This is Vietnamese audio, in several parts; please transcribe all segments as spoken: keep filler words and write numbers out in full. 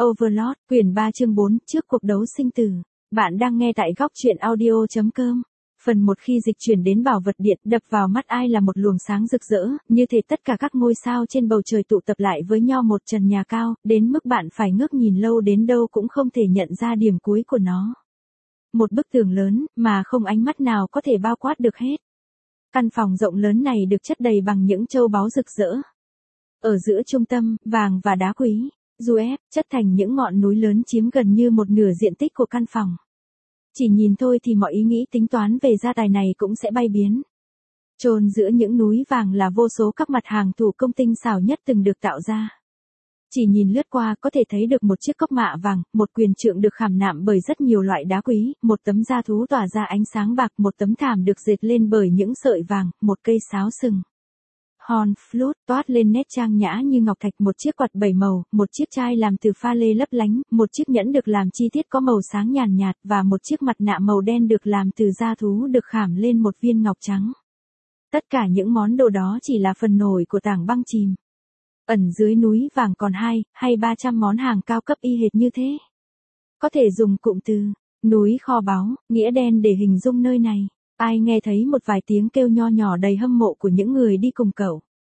Overlord, quyển ba chương bốn, trước cuộc đấu sinh tử. Bạn đang nghe tại góc truyện audio chấm com. Phần một khi dịch chuyển đến bảo vật điện, đập vào mắt ai là một luồng sáng rực rỡ, như thể tất cả các ngôi sao trên bầu trời tụ tập lại với nhau một trần nhà cao, đến mức bạn phải ngước nhìn lâu đến đâu cũng không thể nhận ra điểm cuối của nó. Một bức tường lớn, mà không ánh mắt nào có thể bao quát được hết. Căn phòng rộng lớn này được chất đầy bằng những châu báu rực rỡ. Ở giữa trung tâm, vàng và đá quý, dù ép, chất thành những ngọn núi lớn chiếm gần như một nửa diện tích của căn phòng. Chỉ nhìn thôi thì mọi ý nghĩ tính toán về gia tài này cũng sẽ bay biến. Chôn giữa những núi vàng là vô số các mặt hàng thủ công tinh xảo nhất từng được tạo ra. Chỉ nhìn lướt qua có thể thấy được một chiếc cốc mạ vàng, một quyền trượng được khảm nạm bởi rất nhiều loại đá quý, một tấm da thú tỏa ra ánh sáng bạc, một tấm thảm được dệt lên bởi những sợi vàng, một cây sáo sừng. Horn flute toát lên nét trang nhã như ngọc thạch, một chiếc quạt bảy màu, một chiếc chai làm từ pha lê lấp lánh, một chiếc nhẫn được làm chi tiết có màu sáng nhàn nhạt và một chiếc mặt nạ màu đen được làm từ da thú được khảm lên một viên ngọc trắng. Tất cả những món đồ đó chỉ là phần nổi của tảng băng chìm. Ẩn dưới núi vàng còn hai, hay ba trăm món hàng cao cấp y hệt như thế. Có thể dùng cụm từ núi kho báu, nghĩa đen để hình dung nơi này. Ai nghe thấy một vài tiếng kêu nho nhỏ đầy hâm mộ của những người đi cùng cậu.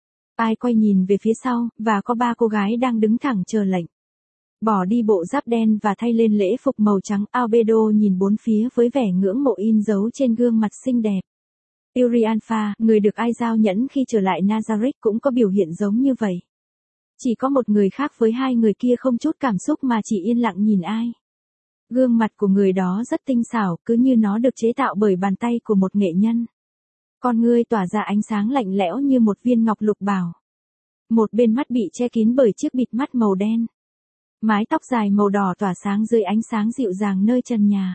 Ai quay nhìn về phía sau, và có ba cô gái đang đứng thẳng chờ lệnh. Bỏ đi bộ giáp đen và thay lên lễ phục màu trắng, Albedo nhìn bốn phía với vẻ ngưỡng mộ in dấu trên gương mặt xinh đẹp. Yuri Alpha, người được ai giao nhẫn khi trở lại Nazareth, cũng có biểu hiện giống như vậy. Chỉ có một người khác với hai người kia không chút cảm xúc mà chỉ yên lặng nhìn ai. Gương mặt của người đó rất tinh xảo, cứ như nó được chế tạo bởi bàn tay của một nghệ nhân. Con ngươi tỏa ra ánh sáng lạnh lẽo như một viên ngọc lục bảo. Một bên mắt bị che kín bởi chiếc bịt mắt màu đen. Mái tóc dài màu đỏ tỏa sáng dưới ánh sáng dịu dàng nơi trần nhà.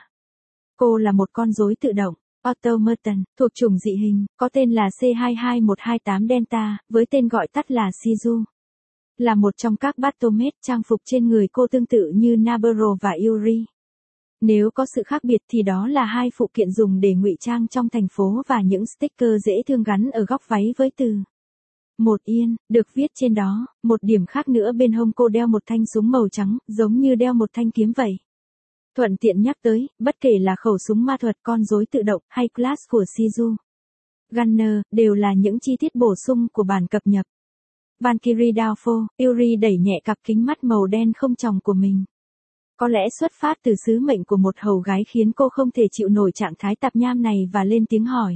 Cô là một con rối tự động, Automaton, thuộc chủng dị hình, có tên là C hai hai một hai tám Delta, với tên gọi tắt là Shizu. Là một trong các Baphomet, trang phục trên người cô tương tự như Nabarro và Yuri. Nếu có sự khác biệt thì đó là hai phụ kiện dùng để ngụy trang trong thành phố và những sticker dễ thương gắn ở góc váy với từ một yên, được viết trên đó. Một điểm khác nữa, bên hông cô đeo một thanh súng màu trắng, giống như đeo một thanh kiếm vậy. Thuận tiện nhắc tới, bất kể là khẩu súng ma thuật, con rối tự động, hay class của Shizu Gunner, đều là những chi tiết bổ sung của bản cập nhật. Valkyrie Downfall, Yuri đẩy nhẹ cặp kính mắt màu đen không tròng của mình. Có lẽ xuất phát từ sứ mệnh của một hầu gái khiến cô không thể chịu nổi trạng thái tạp nham này và lên tiếng hỏi.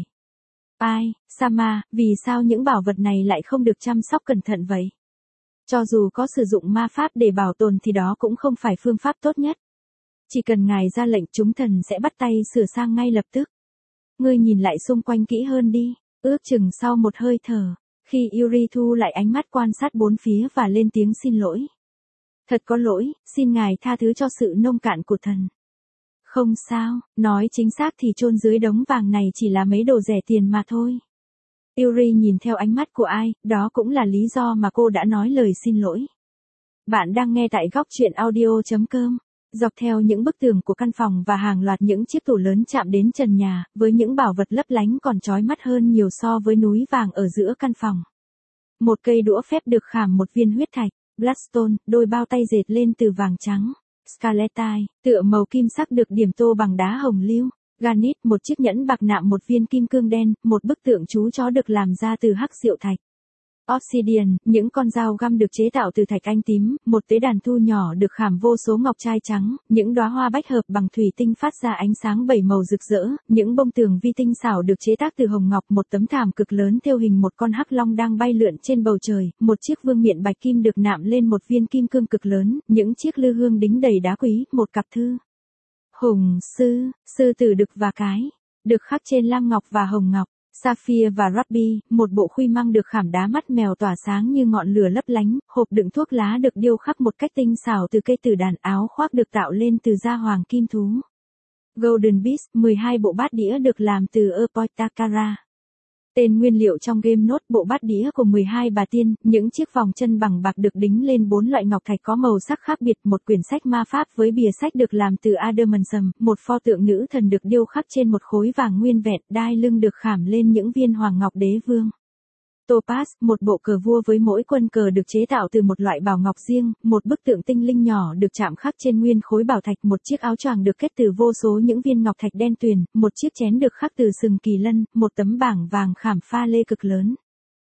Ai, Sama, vì sao những bảo vật này lại không được chăm sóc cẩn thận vậy? Cho dù có sử dụng ma pháp để bảo tồn thì đó cũng không phải phương pháp tốt nhất. Chỉ cần ngài ra lệnh, chúng thần sẽ bắt tay sửa sang ngay lập tức. Ngươi nhìn lại xung quanh kỹ hơn đi. Ước chừng sau một hơi thở, khi Yuri thu lại ánh mắt quan sát bốn phía và lên tiếng xin lỗi. Thật có lỗi, xin ngài tha thứ cho sự nông cạn của thần. Không sao, nói chính xác thì chôn dưới đống vàng này chỉ là mấy đồ rẻ tiền mà thôi. Yuri nhìn theo ánh mắt của ai, đó cũng là lý do mà cô đã nói lời xin lỗi. Bạn đang nghe tại góc truyện audio chấm com. Dọc theo những bức tường của căn phòng và hàng loạt những chiếc tủ lớn chạm đến trần nhà, với những bảo vật lấp lánh còn chói mắt hơn nhiều so với núi vàng ở giữa căn phòng. Một cây đũa phép được khảm một viên huyết thạch, Bloodstone, đôi bao tay dệt lên từ vàng trắng, Scarletite, tựa màu kim sắc được điểm tô bằng đá hồng lưu, Garnet, một chiếc nhẫn bạc nạm một viên kim cương đen, một bức tượng chú chó được làm ra từ hắc diệu thạch. Obsidian, những con dao găm được chế tạo từ thạch anh tím, một tế đàn thu nhỏ được khảm vô số ngọc trai trắng, những đóa hoa bách hợp bằng thủy tinh phát ra ánh sáng bảy màu rực rỡ, những bông tường vi tinh xảo được chế tác từ hồng ngọc, một tấm thảm cực lớn thêu hình một con hắc long đang bay lượn trên bầu trời, một chiếc vương miện bạch kim được nạm lên một viên kim cương cực lớn, những chiếc lư hương đính đầy đá quý, một cặp thư hùng sư, sư tử đực và cái, được khắc trên lam ngọc và hồng ngọc. Sapphire và Ruby, một bộ khuy măng được khảm đá mắt mèo tỏa sáng như ngọn lửa lấp lánh, hộp đựng thuốc lá được điêu khắc một cách tinh xảo từ cây tử đàn, áo khoác được tạo lên từ da hoàng kim thú. Golden Beast, mười hai bộ bát đĩa được làm từ Epoitakara. Tên nguyên liệu trong game nốt bộ bát đĩa của mười hai bà tiên, những chiếc vòng chân bằng bạc được đính lên bốn loại ngọc thạch có màu sắc khác biệt, một quyển sách ma pháp với bìa sách được làm từ adamantium, một pho tượng nữ thần được điêu khắc trên một khối vàng nguyên vẹn, đai lưng được khảm lên những viên hoàng ngọc đế vương. topaz, một bộ cờ vua với mỗi quân cờ được chế tạo từ một loại bảo ngọc riêng, một bức tượng tinh linh nhỏ được chạm khắc trên nguyên khối bảo thạch, một chiếc áo choàng được kết từ vô số những viên ngọc thạch đen tuyền, một chiếc chén được khắc từ sừng kỳ lân, một tấm bảng vàng khảm pha lê cực lớn.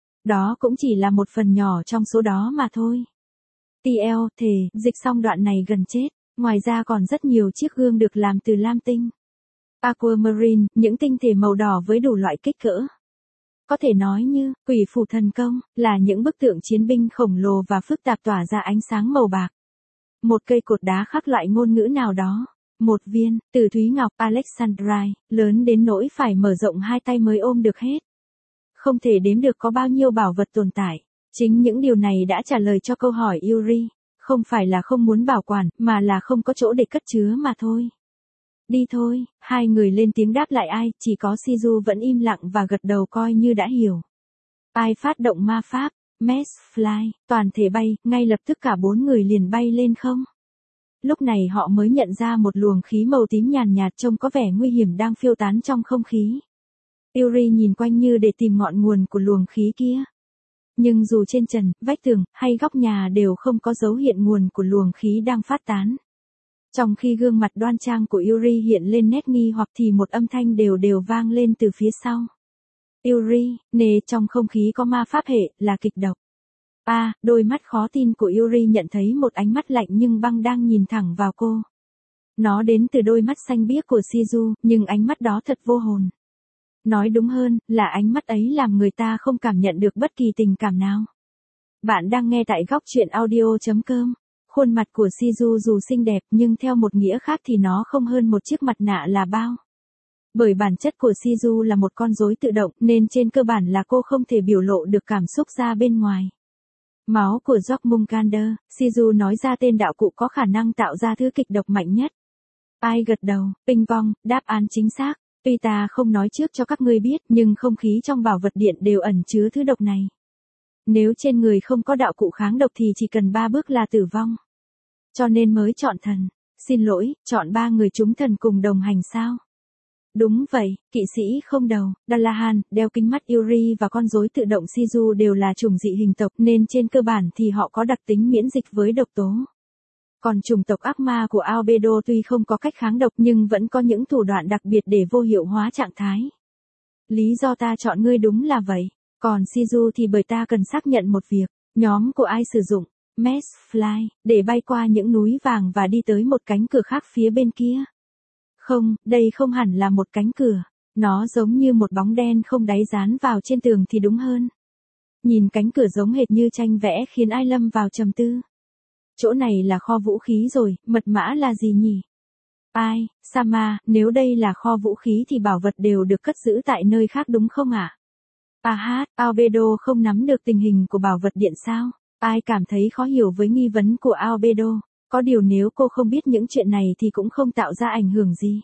Đó cũng chỉ là một phần nhỏ trong số đó mà thôi. tê lờ, thề, dịch xong đoạn này gần chết. Ngoài ra còn rất nhiều chiếc gương được làm từ lam tinh. Aquamarine, những tinh thể màu đỏ với đủ loại kích cỡ. Có thể nói như, quỷ phù thần công, là những bức tượng chiến binh khổng lồ và phức tạp tỏa ra ánh sáng màu bạc. Một cây cột đá khắc loại ngôn ngữ nào đó. Một viên, từ thúy ngọc Alexandrite, lớn đến nỗi phải mở rộng hai tay mới ôm được hết. Không thể đếm được có bao nhiêu bảo vật tồn tại. Chính những điều này đã trả lời cho câu hỏi Yuri. Không phải là không muốn bảo quản, mà là không có chỗ để cất chứa mà thôi. Đi thôi, hai người lên tiếng đáp lại ai, chỉ có Shizu vẫn im lặng và gật đầu coi như đã hiểu. Ai phát động ma pháp, Mass Fly, toàn thể bay, ngay lập tức cả bốn người liền bay lên không. Lúc này họ mới nhận ra một luồng khí màu tím nhàn nhạt trông có vẻ nguy hiểm đang phiêu tán trong không khí. Yuri nhìn quanh như để tìm ngọn nguồn của luồng khí kia. Nhưng dù trên trần, vách tường, hay góc nhà đều không có dấu hiện nguồn của luồng khí đang phát tán. Trong khi gương mặt đoan trang của Yuri hiện lên nét nghi hoặc thì một âm thanh đều đều vang lên từ phía sau. Yuri, nề trong không khí có ma pháp hệ, là kịch độc. À, đôi mắt khó tin của Yuri nhận thấy một ánh mắt lạnh nhưng băng đang nhìn thẳng vào cô. Nó đến từ đôi mắt xanh biếc của Shizu, nhưng ánh mắt đó thật vô hồn. Nói đúng hơn, là ánh mắt ấy làm người ta không cảm nhận được bất kỳ tình cảm nào. Bạn đang nghe tại góc truyện audio chấm com. Khuôn mặt của Shizu dù xinh đẹp nhưng theo một nghĩa khác thì nó không hơn một chiếc mặt nạ là bao. Bởi bản chất của Shizu là một con rối tự động nên trên cơ bản là cô không thể biểu lộ được cảm xúc ra bên ngoài. Máu của Jormungandr, Shizu nói ra tên đạo cụ có khả năng tạo ra thứ kịch độc mạnh nhất. Ai gật đầu, ping pong, đáp án chính xác. Tuy ta không nói trước cho các ngươi biết nhưng không khí trong bảo vật điện đều ẩn chứa thứ độc này. Nếu trên người không có đạo cụ kháng độc thì chỉ cần ba bước là tử vong. Cho nên mới chọn thần. Xin lỗi, chọn ba người chúng thần cùng đồng hành sao? Đúng vậy, kỵ sĩ không đầu, Dalahan, đeo kính mắt Yuri và con rối tự động Shizu đều là chủng dị hình tộc nên trên cơ bản thì họ có đặc tính miễn dịch với độc tố. Còn chủng tộc ác ma của Albedo tuy không có cách kháng độc nhưng vẫn có những thủ đoạn đặc biệt để vô hiệu hóa trạng thái. Lý do ta chọn ngươi đúng là vậy. Còn Shizu thì bởi ta cần xác nhận một việc. Nhóm của ai sử dụng Mass Fly để bay qua những núi vàng và đi tới một cánh cửa khác phía bên kia? Không, đây không hẳn là một cánh cửa. Nó giống như một bóng đen không đáy dán vào trên tường thì đúng hơn. Nhìn cánh cửa giống hệt như tranh vẽ khiến ai lâm vào trầm tư. Chỗ này là kho vũ khí rồi, mật mã là gì nhỉ? Ai, Sama, nếu đây là kho vũ khí thì bảo vật đều được cất giữ tại nơi khác đúng không ạ? À? Ah, Albedo không nắm được tình hình của bảo vật điện sao? Ai cảm thấy khó hiểu với nghi vấn của Albedo? Có điều nếu cô không biết những chuyện này thì cũng không tạo ra ảnh hưởng gì.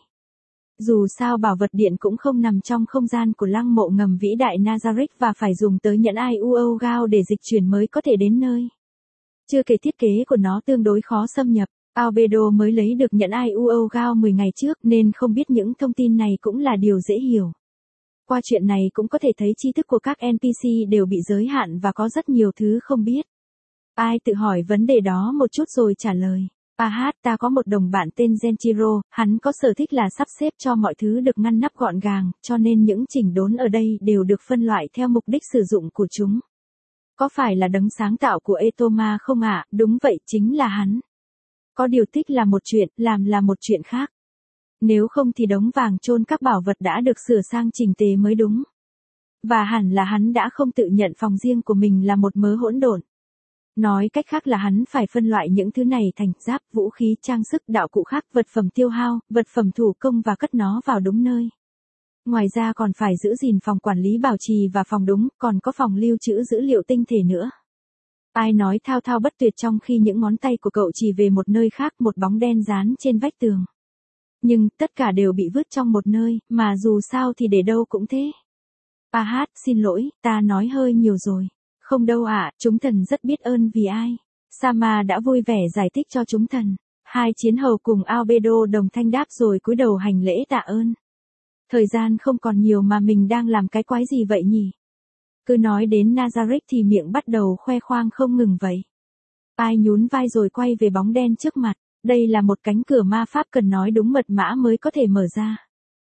Dù sao bảo vật điện cũng không nằm trong không gian của lăng mộ ngầm vĩ đại Nazareth và phải dùng tới nhẫn ai u âu gao để dịch chuyển mới có thể đến nơi. Chưa kể thiết kế của nó tương đối khó xâm nhập, Albedo mới lấy được nhẫn ai u âu gao mười ngày trước nên không biết những thông tin này cũng là điều dễ hiểu. Qua chuyện này cũng có thể thấy tri thức của các en pê xê đều bị giới hạn và có rất nhiều thứ không biết. Ai tự hỏi vấn đề đó một chút rồi trả lời. À hát, ta có một đồng bạn tên Genchiro, hắn có sở thích là sắp xếp cho mọi thứ được ngăn nắp gọn gàng, cho nên những chỉnh đốn ở đây đều được phân loại theo mục đích sử dụng của chúng. Có phải là đấng sáng tạo của Etoma không ạ? À? Đúng vậy, chính là hắn. Có điều thích là một chuyện, làm là một chuyện khác. Nếu không thì đống vàng chôn các bảo vật đã được sửa sang chỉnh tề mới đúng. Và hẳn là hắn đã không tự nhận phòng riêng của mình là một mớ hỗn độn. Nói cách khác là hắn phải phân loại những thứ này thành giáp, vũ khí, trang sức, đạo cụ khác, vật phẩm tiêu hao, vật phẩm thủ công và cất nó vào đúng nơi. Ngoài ra còn phải giữ gìn phòng quản lý bảo trì và phòng đúng, còn có phòng lưu trữ dữ liệu tinh thể nữa. Ai nói thao thao bất tuyệt trong khi những ngón tay của cậu chỉ về một nơi khác, một bóng đen dán trên vách tường. Nhưng, tất cả đều bị vứt trong một nơi, mà dù sao thì để đâu cũng thế. À hát, xin lỗi, ta nói hơi nhiều rồi. Không đâu ạ, à, chúng thần rất biết ơn vì ai. Sama đã vui vẻ giải thích cho chúng thần. Hai chiến hầu cùng Albedo đồng thanh đáp rồi cúi đầu hành lễ tạ ơn. Thời gian không còn nhiều mà mình đang làm cái quái gì vậy nhỉ? Cứ nói đến Nazarick thì miệng bắt đầu khoe khoang không ngừng vậy. Ai nhún vai rồi quay về bóng đen trước mặt. Đây là một cánh cửa ma pháp cần nói đúng mật mã mới có thể mở ra.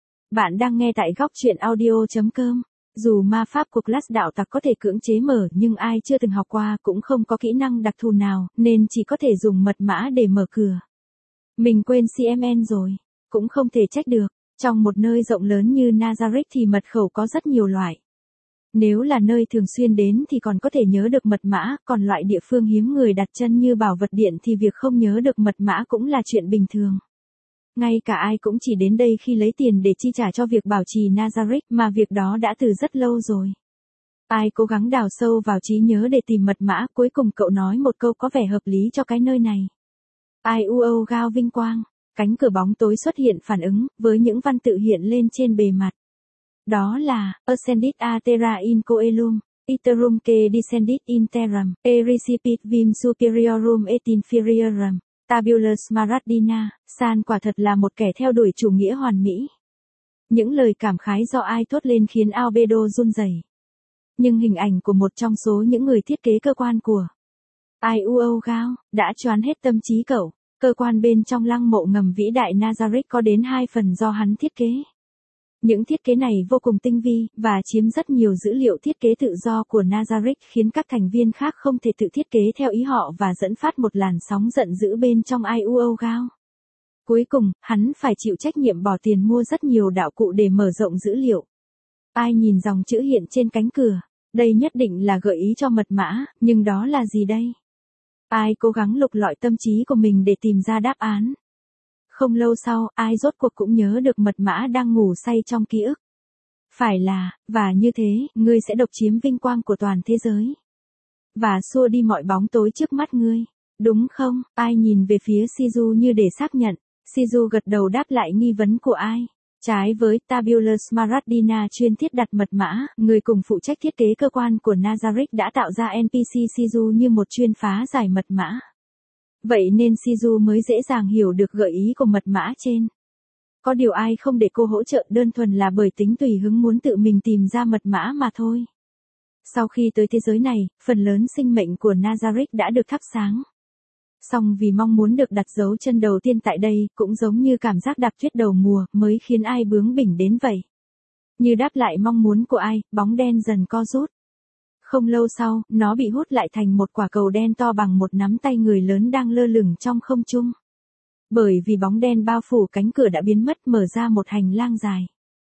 Bạn đang nghe tại góc truyện audio.com. Dù ma pháp của class đạo tặc có thể cưỡng chế mở nhưng ai chưa từng học qua cũng không có kỹ năng đặc thù nào nên chỉ có thể dùng mật mã để mở cửa. Mình quên xê em en rồi. Cũng không thể trách được. Trong một nơi rộng lớn như Nazarick thì mật khẩu có rất nhiều loại. Nếu là nơi thường xuyên đến thì còn có thể nhớ được mật mã, còn loại địa phương hiếm người đặt chân như bảo vật điện thì việc không nhớ được mật mã cũng là chuyện bình thường. Ngay cả ai cũng chỉ đến đây khi lấy tiền để chi trả cho việc bảo trì Nazarick mà việc đó đã từ rất lâu rồi. Ai cố gắng đào sâu vào trí nhớ để tìm mật mã, cuối cùng cậu nói một câu có vẻ hợp lý cho cái nơi này. Ai u âu gao vinh quang, cánh cửa bóng tối xuất hiện phản ứng, với những văn tự hiện lên trên bề mặt. Đó là, Ascendit a terra in coelum, iterumque descendit in terram, e recipit vim superiorum et inferiorum, tabulus smaragdina, San quả thật là một kẻ theo đuổi chủ nghĩa hoàn mỹ. Những lời cảm khái do ai thốt lên khiến Albedo run rẩy. Nhưng hình ảnh của một trong số những người thiết kế cơ quan của Ai u âu gao đã choán hết tâm trí cậu. Cơ quan bên trong lăng mộ ngầm vĩ đại Nazarick có đến hai phần do hắn thiết kế. Những thiết kế này vô cùng tinh vi, và chiếm rất nhiều dữ liệu thiết kế tự do của Nazarick khiến các thành viên khác không thể tự thiết kế theo ý họ và dẫn phát một làn sóng giận dữ bên trong Ai u âu gao. Cuối cùng, hắn phải chịu trách nhiệm bỏ tiền mua rất nhiều đạo cụ để mở rộng dữ liệu. Ai nhìn dòng chữ hiện trên cánh cửa, đây nhất định là gợi ý cho mật mã, nhưng đó là gì đây? Ai cố gắng lục lọi tâm trí của mình để tìm ra đáp án. Không lâu sau, ai rốt cuộc cũng nhớ được mật mã đang ngủ say trong ký ức. Phải là, và như thế, ngươi sẽ độc chiếm vinh quang của toàn thế giới. Và xua đi mọi bóng tối trước mắt ngươi. Đúng không? Ai nhìn về phía Shizu như để xác nhận. Shizu gật đầu đáp lại nghi vấn của ai. Trái với Tabulus Smaragdina chuyên thiết đặt mật mã, người cùng phụ trách thiết kế cơ quan của Nazarick đã tạo ra en pê xê Shizu như một chuyên phá giải mật mã. Vậy nên Shizu mới dễ dàng hiểu được gợi ý của mật mã trên. Có điều ai không để cô hỗ trợ đơn thuần là bởi tính tùy hứng muốn tự mình tìm ra mật mã mà thôi. Sau khi tới thế giới này, phần lớn sinh mệnh của Nazarick đã được thắp sáng. Song vì mong muốn được đặt dấu chân đầu tiên tại đây, cũng giống như cảm giác đạp tuyết đầu mùa, mới khiến ai bướng bỉnh đến vậy. Như đáp lại mong muốn của ai, bóng đen dần co rút. Không lâu sau, nó bị hút lại thành một quả cầu đen to bằng một nắm tay người lớn đang lơ lửng trong không trung. Bởi vì bóng đen bao phủ cánh cửa đã biến mất, mở ra một hành lang dài.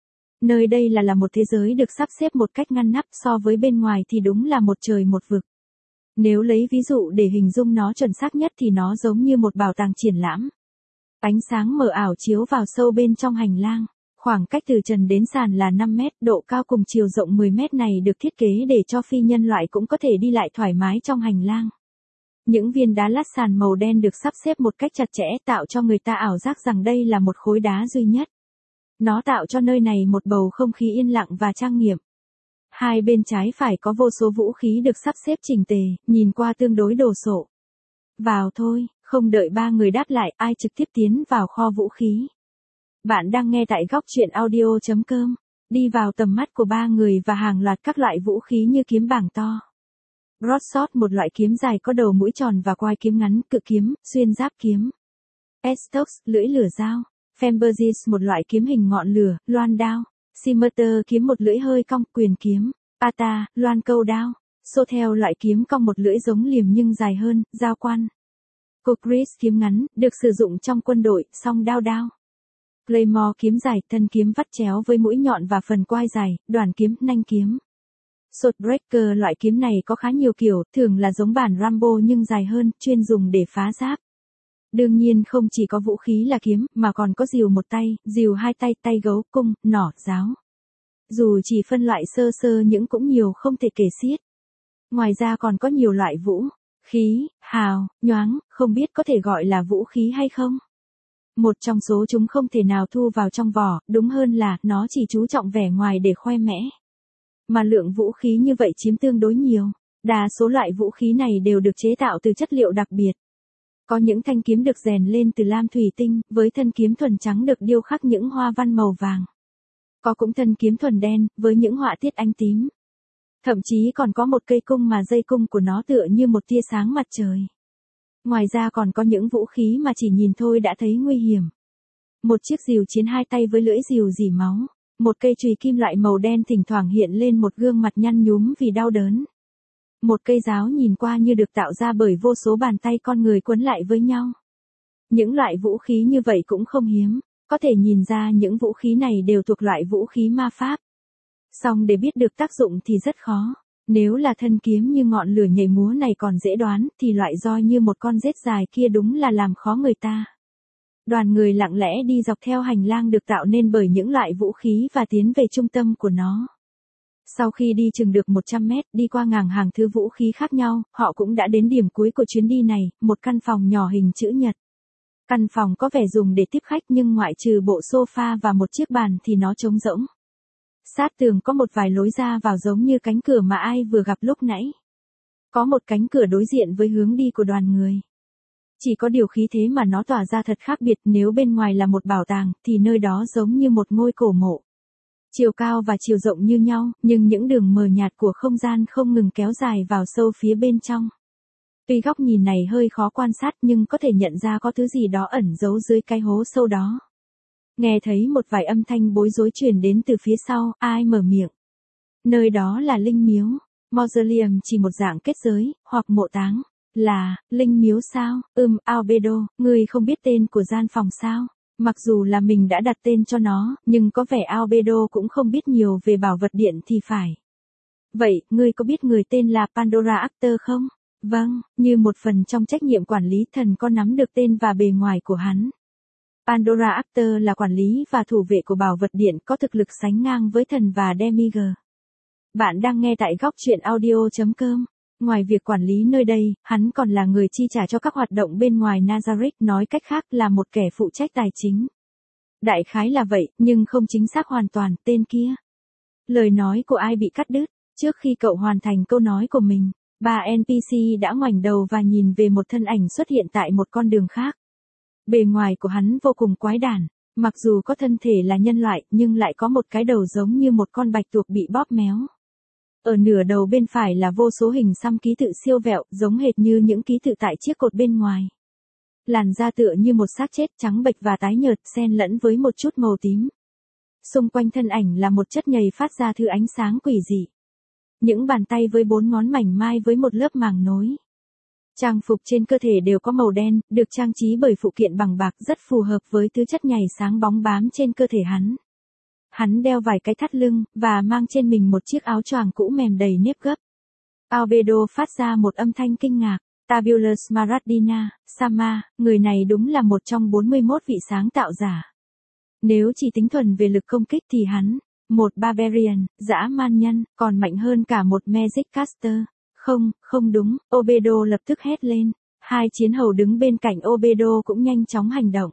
Nơi đây là là một thế giới được sắp xếp một cách ngăn nắp, so với bên ngoài thì đúng là một trời một vực. Nếu lấy ví dụ để hình dung nó chuẩn xác nhất thì nó giống như một bảo tàng triển lãm. Ánh sáng mờ ảo chiếu vào sâu bên trong hành lang. Khoảng cách từ trần đến sàn là năm mét, độ cao cùng chiều rộng mười mét này được thiết kế để cho phi nhân loại cũng có thể đi lại thoải mái trong hành lang. Những viên đá lát sàn màu đen được sắp xếp một cách chặt chẽ tạo cho người ta ảo giác rằng đây là một khối đá duy nhất. Nó tạo cho nơi này một bầu không khí yên lặng và trang nghiêm. Hai bên trái phải có vô số vũ khí được sắp xếp chỉnh tề, nhìn qua tương đối đồ sộ. Vào thôi, không đợi ba người đáp lại, ai trực tiếp tiến vào kho vũ khí. Bạn đang nghe tại góc truyện audio.com. Đi vào tầm mắt của ba người và hàng loạt các loại vũ khí như kiếm bảng to. Broadsword, một loại kiếm dài có đầu mũi tròn và quai kiếm ngắn, cự kiếm, xuyên giáp kiếm. Estox, lưỡi lửa dao. Fembergis, một loại kiếm hình ngọn lửa, loan đao. Scimitar, kiếm một lưỡi hơi cong, quyền kiếm. Ata, loan câu đao. Sotel, loại kiếm cong một lưỡi giống liềm nhưng dài hơn, dao quan. Kokris, kiếm ngắn, được sử dụng trong quân đội, song đao đao. Claymore, kiếm dài, thân kiếm vắt chéo với mũi nhọn và phần quai dài, đoàn kiếm, nanh kiếm. Swordbreaker, loại kiếm này có khá nhiều kiểu, thường là giống bản Rambo nhưng dài hơn, chuyên dùng để phá giáp. Đương nhiên không chỉ có vũ khí là kiếm, mà còn có rìu một tay, rìu hai tay, tay gấu, cung, nỏ, giáo. Dù chỉ phân loại sơ sơ những cũng nhiều không thể kể xiết. Ngoài ra còn có nhiều loại vũ khí, hào, nhoáng, không biết có thể gọi là vũ khí hay không. Một trong số chúng không thể nào thu vào trong vỏ, đúng hơn là nó chỉ chú trọng vẻ ngoài để khoe mẽ. Mà lượng vũ khí như vậy chiếm tương đối nhiều. Đa số loại vũ khí này đều được chế tạo từ chất liệu đặc biệt. Có những thanh kiếm được rèn lên từ lam thủy tinh, với thân kiếm thuần trắng được điêu khắc những hoa văn màu vàng. Có cũng thân kiếm thuần đen, với những họa tiết ánh tím. Thậm chí còn có một cây cung mà dây cung của nó tựa như một tia sáng mặt trời. Ngoài ra còn có những vũ khí mà chỉ nhìn thôi đã thấy nguy hiểm. Một chiếc rìu chiến hai tay với lưỡi rìu rỉ máu. Một cây chùy kim loại màu đen thỉnh thoảng hiện lên một gương mặt nhăn nhúm vì đau đớn. Một cây giáo nhìn qua như được tạo ra bởi vô số bàn tay con người quấn lại với nhau. Những loại vũ khí như vậy cũng không hiếm, có thể nhìn ra những vũ khí này đều thuộc loại vũ khí ma pháp. Song để biết được tác dụng thì rất khó. Nếu là thân kiếm như ngọn lửa nhảy múa này còn dễ đoán, thì loại roi như một con rết dài kia đúng là làm khó người ta. Đoàn người lặng lẽ đi dọc theo hành lang được tạo nên bởi những loại vũ khí và tiến về trung tâm của nó. Sau khi đi chừng được một trăm mét, đi qua nghàng hàng thứ vũ khí khác nhau, họ cũng đã đến điểm cuối của chuyến đi này, một căn phòng nhỏ hình chữ nhật. Căn phòng có vẻ dùng để tiếp khách nhưng ngoại trừ bộ sofa và một chiếc bàn thì nó trống rỗng. Sát tường có một vài lối ra vào giống như cánh cửa mà ai vừa gặp lúc nãy. Có một cánh cửa đối diện với hướng đi của đoàn người. Chỉ có điều khí thế mà nó tỏa ra thật khác biệt, nếu bên ngoài là một bảo tàng, thì nơi đó giống như một ngôi cổ mộ. Chiều cao và chiều rộng như nhau, nhưng những đường mờ nhạt của không gian không ngừng kéo dài vào sâu phía bên trong. Tuy góc nhìn này hơi khó quan sát nhưng có thể nhận ra có thứ gì đó ẩn giấu dưới cái hố sâu đó. Nghe thấy một vài âm thanh bối rối truyền đến từ phía sau, ai mở miệng. Nơi đó là linh miếu. Mausoleum chỉ một dạng kết giới, hoặc mộ táng. Là, linh miếu sao? Ừm, Albedo, ngươi không biết tên của gian phòng sao? Mặc dù là mình đã đặt tên cho nó, nhưng có vẻ Albedo cũng không biết nhiều về bảo vật điện thì phải. Vậy, ngươi có biết người tên là Pandora Actor không? Vâng, như một phần trong trách nhiệm quản lý thần có nắm được tên và bề ngoài của hắn. Pandora Actor là quản lý và thủ vệ của bảo vật điện có thực lực sánh ngang với thần và Demigod. Bạn đang nghe tại góc truyện audio chấm com. Ngoài việc quản lý nơi đây, hắn còn là người chi trả cho các hoạt động bên ngoài Nazareth, nói cách khác là một kẻ phụ trách tài chính. Đại khái là vậy, nhưng không chính xác hoàn toàn, tên kia. Lời nói của ai bị cắt đứt, trước khi cậu hoàn thành câu nói của mình, ba en pê xê đã ngoảnh đầu và nhìn về một thân ảnh xuất hiện tại một con đường khác. Bề ngoài của hắn vô cùng quái đản, mặc dù có thân thể là nhân loại nhưng lại có một cái đầu giống như một con bạch tuộc bị bóp méo. Ở nửa đầu bên phải là vô số hình xăm ký tự siêu vẹo, giống hệt như những ký tự tại chiếc cột bên ngoài. Làn da tựa như một xác chết trắng bệch và tái nhợt, xen lẫn với một chút màu tím. Xung quanh thân ảnh là một chất nhầy phát ra thứ ánh sáng quỷ dị. Những bàn tay với bốn ngón mảnh mai với một lớp màng nối. Trang phục trên cơ thể đều có màu đen, được trang trí bởi phụ kiện bằng bạc rất phù hợp với thứ chất nhầy sáng bóng bám trên cơ thể hắn. Hắn đeo vài cái thắt lưng, và mang trên mình một chiếc áo choàng cũ mềm đầy nếp gấp. Albedo phát ra một âm thanh kinh ngạc. Tabulus Smaragdina, Sama, người này đúng là một trong bốn mươi mốt vị sáng tạo giả. Nếu chỉ tính thuần về lực công kích thì hắn, một Barbarian, dã man nhân, còn mạnh hơn cả một Magic Caster. Không, không đúng, Albedo lập tức hét lên. Hai chiến hầu đứng bên cạnh Albedo cũng nhanh chóng hành động.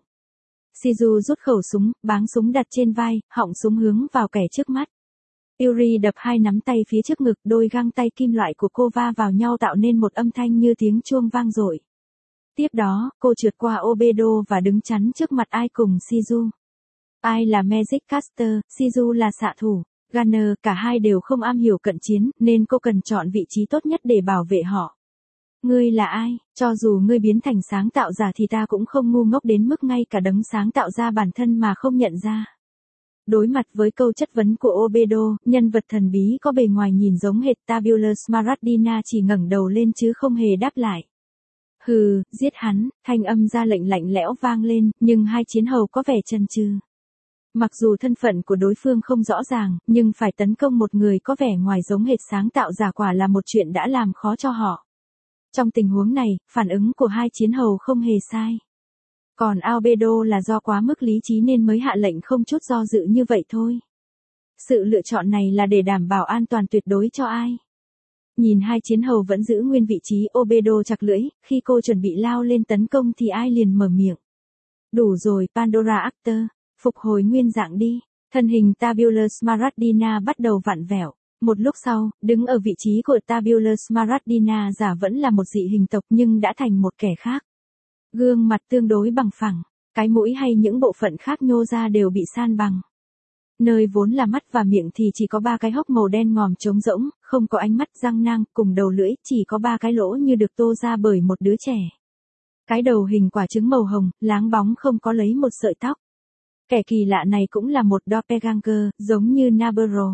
Shizu rút khẩu súng, báng súng đặt trên vai, họng súng hướng vào kẻ trước mắt. Yuri đập hai nắm tay phía trước ngực, đôi găng tay kim loại của cô va vào nhau tạo nên một âm thanh như tiếng chuông vang dội. Tiếp đó, cô trượt qua Albedo và đứng chắn trước mặt ai cùng Shizu. Ai là Magic Caster, Shizu là xạ thủ. Gunner, cả hai đều không am hiểu cận chiến, nên cô cần chọn vị trí tốt nhất để bảo vệ họ. Ngươi là ai? Cho dù ngươi biến thành sáng tạo giả thì ta cũng không ngu ngốc đến mức ngay cả đấng sáng tạo ra bản thân mà không nhận ra. Đối mặt với câu chất vấn của Albedo, nhân vật thần bí có bề ngoài nhìn giống hệt Tabulus Smaragdina chỉ ngẩng đầu lên chứ không hề đáp lại. Hừ, giết hắn, thanh âm ra lệnh lạnh lẽo vang lên, nhưng hai chiến hầu có vẻ chần chừ. Mặc dù thân phận của đối phương không rõ ràng, nhưng phải tấn công một người có vẻ ngoài giống hệt sáng tạo giả quả là một chuyện đã làm khó cho họ. Trong tình huống này, phản ứng của hai chiến hầu không hề sai. Còn Albedo là do quá mức lý trí nên mới hạ lệnh không chút do dự như vậy thôi. Sự lựa chọn này là để đảm bảo an toàn tuyệt đối cho ai. Nhìn hai chiến hầu vẫn giữ nguyên vị trí, Albedo chặt lưỡi, khi cô chuẩn bị lao lên tấn công thì ai liền mở miệng. Đủ rồi, Pandora Actor, phục hồi nguyên dạng đi. Thân hình Tabulus Smaragdina bắt đầu vặn vẹo. Một lúc sau, đứng ở vị trí của Tabulus Smaragdina giả vẫn là một dị hình tộc nhưng đã thành một kẻ khác. Gương mặt tương đối bằng phẳng, cái mũi hay những bộ phận khác nhô ra đều bị san bằng. Nơi vốn là mắt và miệng thì chỉ có ba cái hốc màu đen ngòm trống rỗng, không có ánh mắt, răng nang, cùng đầu lưỡi, chỉ có ba cái lỗ như được tô ra bởi một đứa trẻ. Cái đầu hình quả trứng màu hồng, láng bóng không có lấy một sợi tóc. Kẻ kỳ lạ này cũng là một doppelganger, giống như Navarro.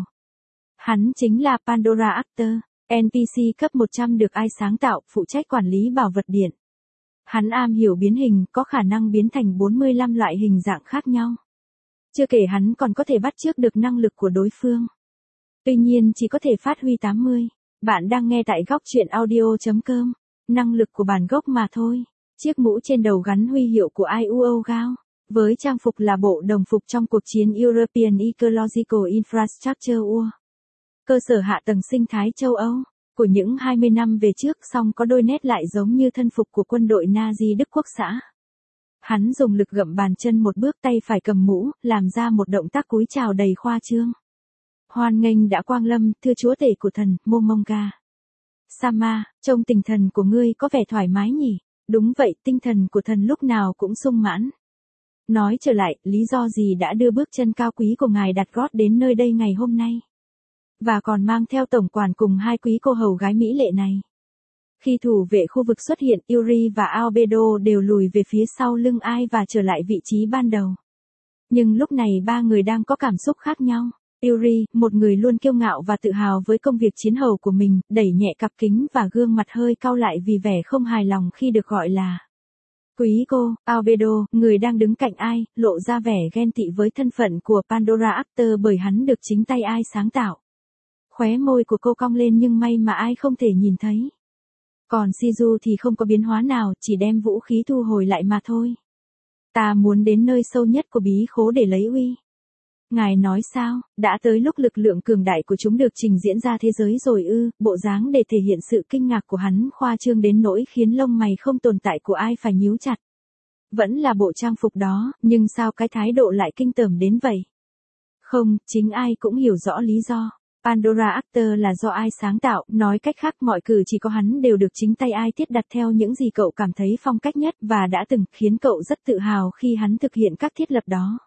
Hắn chính là Pandora Actor, en pê xê cấp một trăm được ai sáng tạo, phụ trách quản lý bảo vật điện. Hắn am hiểu biến hình, có khả năng biến thành bốn mươi lăm loại hình dạng khác nhau. Chưa kể hắn còn có thể bắt chước được năng lực của đối phương. Tuy nhiên chỉ có thể phát huy tám mươi. Bạn đang nghe tại góc truyện audio.com. Năng lực của bản gốc mà thôi. Chiếc mũ trên đầu gắn huy hiệu của i u o Gao. Với trang phục là bộ đồng phục trong cuộc chiến European Ecological Infrastructure War. Cơ sở hạ tầng sinh thái châu Âu. Của những hai mươi năm về trước, song có đôi nét lại giống như thân phục của quân đội Nazi Đức Quốc xã. Hắn dùng lực gậm bàn chân một bước, tay phải cầm mũ, làm ra một động tác cúi chào đầy khoa trương. Hoan nghênh đã quang lâm, thưa chúa tể của thần, Momonga. Sama, trông tinh thần của ngươi có vẻ thoải mái nhỉ? Đúng vậy, tinh thần của thần lúc nào cũng sung mãn. Nói trở lại, lý do gì đã đưa bước chân cao quý của ngài đặt gót đến nơi đây ngày hôm nay? Và còn mang theo tổng quản cùng hai quý cô hầu gái mỹ lệ này. Khi thủ vệ khu vực xuất hiện, Yuri và Albedo đều lùi về phía sau lưng ai và trở lại vị trí ban đầu. Nhưng lúc này ba người đang có cảm xúc khác nhau. Yuri, một người luôn kiêu ngạo và tự hào với công việc chiến hầu của mình, đẩy nhẹ cặp kính và gương mặt hơi cau lại vì vẻ không hài lòng khi được gọi là quý cô. Albedo, người đang đứng cạnh ai, lộ ra vẻ ghen tị với thân phận của Pandora Actor bởi hắn được chính tay ai sáng tạo. Khóe môi của cô cong lên nhưng may mà ai không thể nhìn thấy. Còn Shizu thì không có biến hóa nào, chỉ đem vũ khí thu hồi lại mà thôi. Ta muốn đến nơi sâu nhất của bí khố để lấy uy. Ngài nói sao, đã tới lúc lực lượng cường đại của chúng được trình diễn ra thế giới rồi ư? Bộ dáng để thể hiện sự kinh ngạc của hắn khoa trương đến nỗi khiến lông mày không tồn tại của ai phải nhíu chặt. Vẫn là bộ trang phục đó, nhưng sao cái thái độ lại kinh tởm đến vậy? Không, chính ai cũng hiểu rõ lý do. Pandora Actor là do ai sáng tạo, nói cách khác mọi cử chỉ có hắn đều được chính tay ai thiết đặt theo những gì cậu cảm thấy phong cách nhất và đã từng khiến cậu rất tự hào khi hắn thực hiện các thiết lập đó.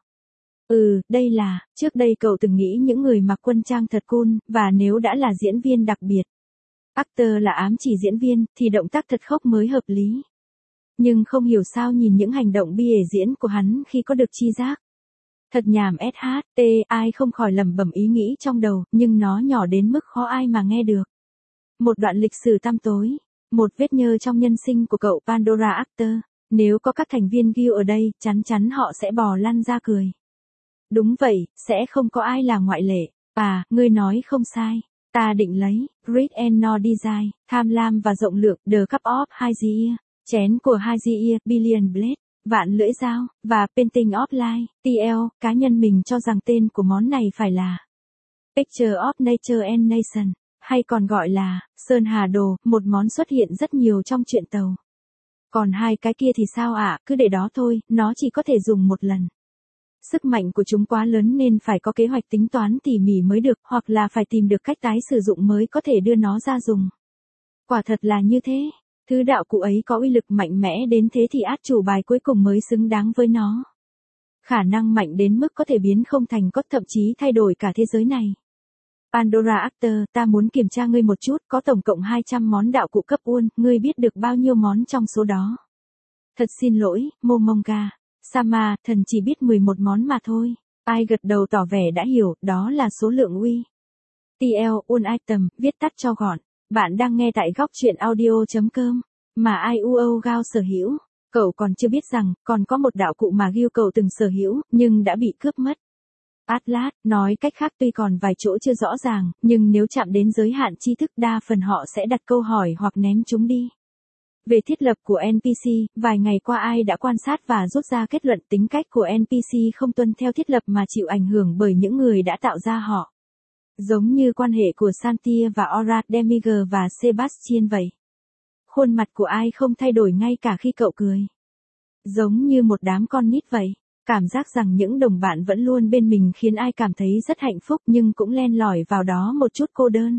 Ừ, đây là, trước đây cậu từng nghĩ những người mặc quân trang thật cool, và nếu đã là diễn viên đặc biệt. Actor là ám chỉ diễn viên, thì động tác thật khốc mới hợp lý. Nhưng không hiểu sao nhìn những hành động bia diễn của hắn khi có được chi giác. Thật nhảm ét hát tê, ai không khỏi lẩm bẩm ý nghĩ trong đầu, nhưng nó nhỏ đến mức khó ai mà nghe được. Một đoạn lịch sử tăm tối, một vết nhơ trong nhân sinh của cậu Pandora Actor, nếu có các thành viên Guild ở đây, chắn chắn họ sẽ bò lăn ra cười. Đúng vậy, sẽ không có ai là ngoại lệ. À, ngươi nói không sai. Ta định lấy, Greed and No Desire, tham lam và rộng lượng, The Cup of Hygeia, chén của Hygeia, Billion Blade. Vạn lưỡi dao, và Painting of Life, tê lờ, cá nhân mình cho rằng tên của món này phải là Picture of Nature and Nation, hay còn gọi là Sơn Hà Đồ, một món xuất hiện rất nhiều trong truyện tàu. Còn hai cái kia thì sao ạ, à? Cứ để đó thôi, nó chỉ có thể dùng một lần. Sức mạnh của chúng quá lớn nên phải có kế hoạch tính toán tỉ mỉ mới được, hoặc là phải tìm được cách tái sử dụng mới có thể đưa nó ra dùng. Quả thật là như thế. Thứ đạo cụ ấy có uy lực mạnh mẽ đến thế thì át chủ bài cuối cùng mới xứng đáng với nó. Khả năng mạnh đến mức có thể biến không thành có, thậm chí thay đổi cả thế giới này. Pandora Actor, ta muốn kiểm tra ngươi một chút, có tổng cộng hai trăm món đạo cụ cấp uôn, ngươi biết được bao nhiêu món trong số đó? Thật xin lỗi, Momonga. Sama, thần chỉ biết mười một món mà thôi. Ai gật đầu tỏ vẻ đã hiểu, đó là số lượng uy. tê lờ, un item, viết tắt cho gọn. Bạn đang nghe tại góc truyện audio.com, mà i u o Gao sở hữu. Cậu còn chưa biết rằng, còn có một đạo cụ mà Guild cậu từng sở hữu, nhưng đã bị cướp mất. Atlas, nói cách khác tuy còn vài chỗ chưa rõ ràng, nhưng nếu chạm đến giới hạn tri thức đa phần họ sẽ đặt câu hỏi hoặc ném chúng đi. Về thiết lập của en pê xê, vài ngày qua ai đã quan sát và rút ra kết luận tính cách của en pê xê không tuân theo thiết lập mà chịu ảnh hưởng bởi những người đã tạo ra họ. Giống như quan hệ của Santia và Ora Demiger và Sebastian vậy. Khuôn mặt của ai không thay đổi ngay cả khi cậu cười. Giống như một đám con nít vậy. Cảm giác rằng những đồng bạn vẫn luôn bên mình khiến ai cảm thấy rất hạnh phúc nhưng cũng len lỏi vào đó một chút cô đơn.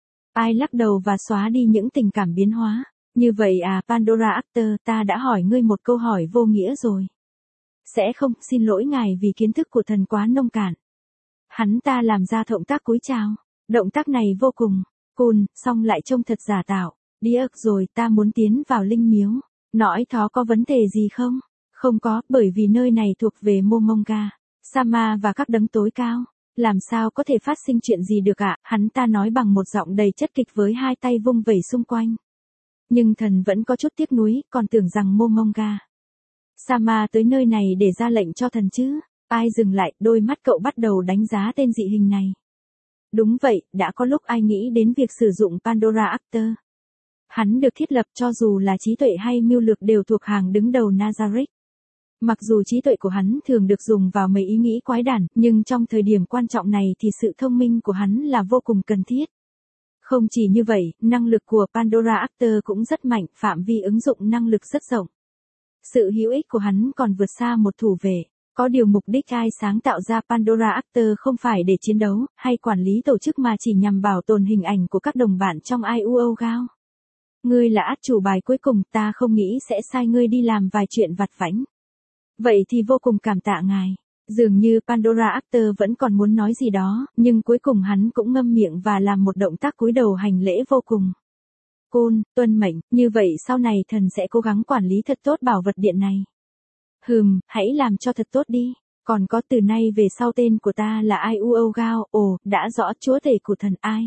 Ai lắc đầu và xóa đi những tình cảm biến hóa. Như vậy à Pandora Actor, ta đã hỏi ngươi một câu hỏi vô nghĩa rồi. Sẽ không, xin lỗi ngài vì kiến thức của thần quá nông cạn. Hắn ta làm ra động tác cúi chào. Động tác này vô cùng cool, song lại trông thật giả tạo. Điếc rồi, ta muốn tiến vào linh miếu. Nõi thó có vấn đề gì không? Không có, bởi vì nơi này thuộc về Momonga, Sama và các đấng tối cao. Làm sao có thể phát sinh chuyện gì được ạ? Hắn ta nói bằng một giọng đầy chất kịch với hai tay vung vẩy xung quanh. Nhưng thần vẫn có chút tiếc nuối, còn tưởng rằng Momonga, Sama tới nơi này để ra lệnh cho thần chứ. Ai dừng lại, đôi mắt cậu bắt đầu đánh giá tên dị hình này. Đúng vậy, đã có lúc ai nghĩ đến việc sử dụng Pandora Actor. Hắn được thiết lập cho dù là trí tuệ hay mưu lược đều thuộc hàng đứng đầu Nazarick. Mặc dù trí tuệ của hắn thường được dùng vào mấy ý nghĩ quái đản, nhưng trong thời điểm quan trọng này thì sự thông minh của hắn là vô cùng cần thiết. Không chỉ như vậy, năng lực của Pandora Actor cũng rất mạnh, phạm vi ứng dụng năng lực rất rộng. Sự hữu ích của hắn còn vượt xa một thủ vệ. Có điều mục đích ai sáng tạo ra Pandora Actor không phải để chiến đấu, hay quản lý tổ chức mà chỉ nhằm bảo tồn hình ảnh của các đồng bạn trong i u o Gao. Ngươi là át chủ bài cuối cùng, ta không nghĩ sẽ sai ngươi đi làm vài chuyện vặt vãnh. Vậy thì vô cùng cảm tạ ngài. Dường như Pandora Actor vẫn còn muốn nói gì đó, nhưng cuối cùng hắn cũng ngâm miệng và làm một động tác cúi đầu hành lễ vô cùng cool, tuân mệnh, như vậy sau này thần sẽ cố gắng quản lý thật tốt bảo vật điện này. Hừm, hãy làm cho thật tốt đi. Còn có từ nay về sau tên của ta là i u o Gao, ồ, đã rõ chúa tể của thần ai.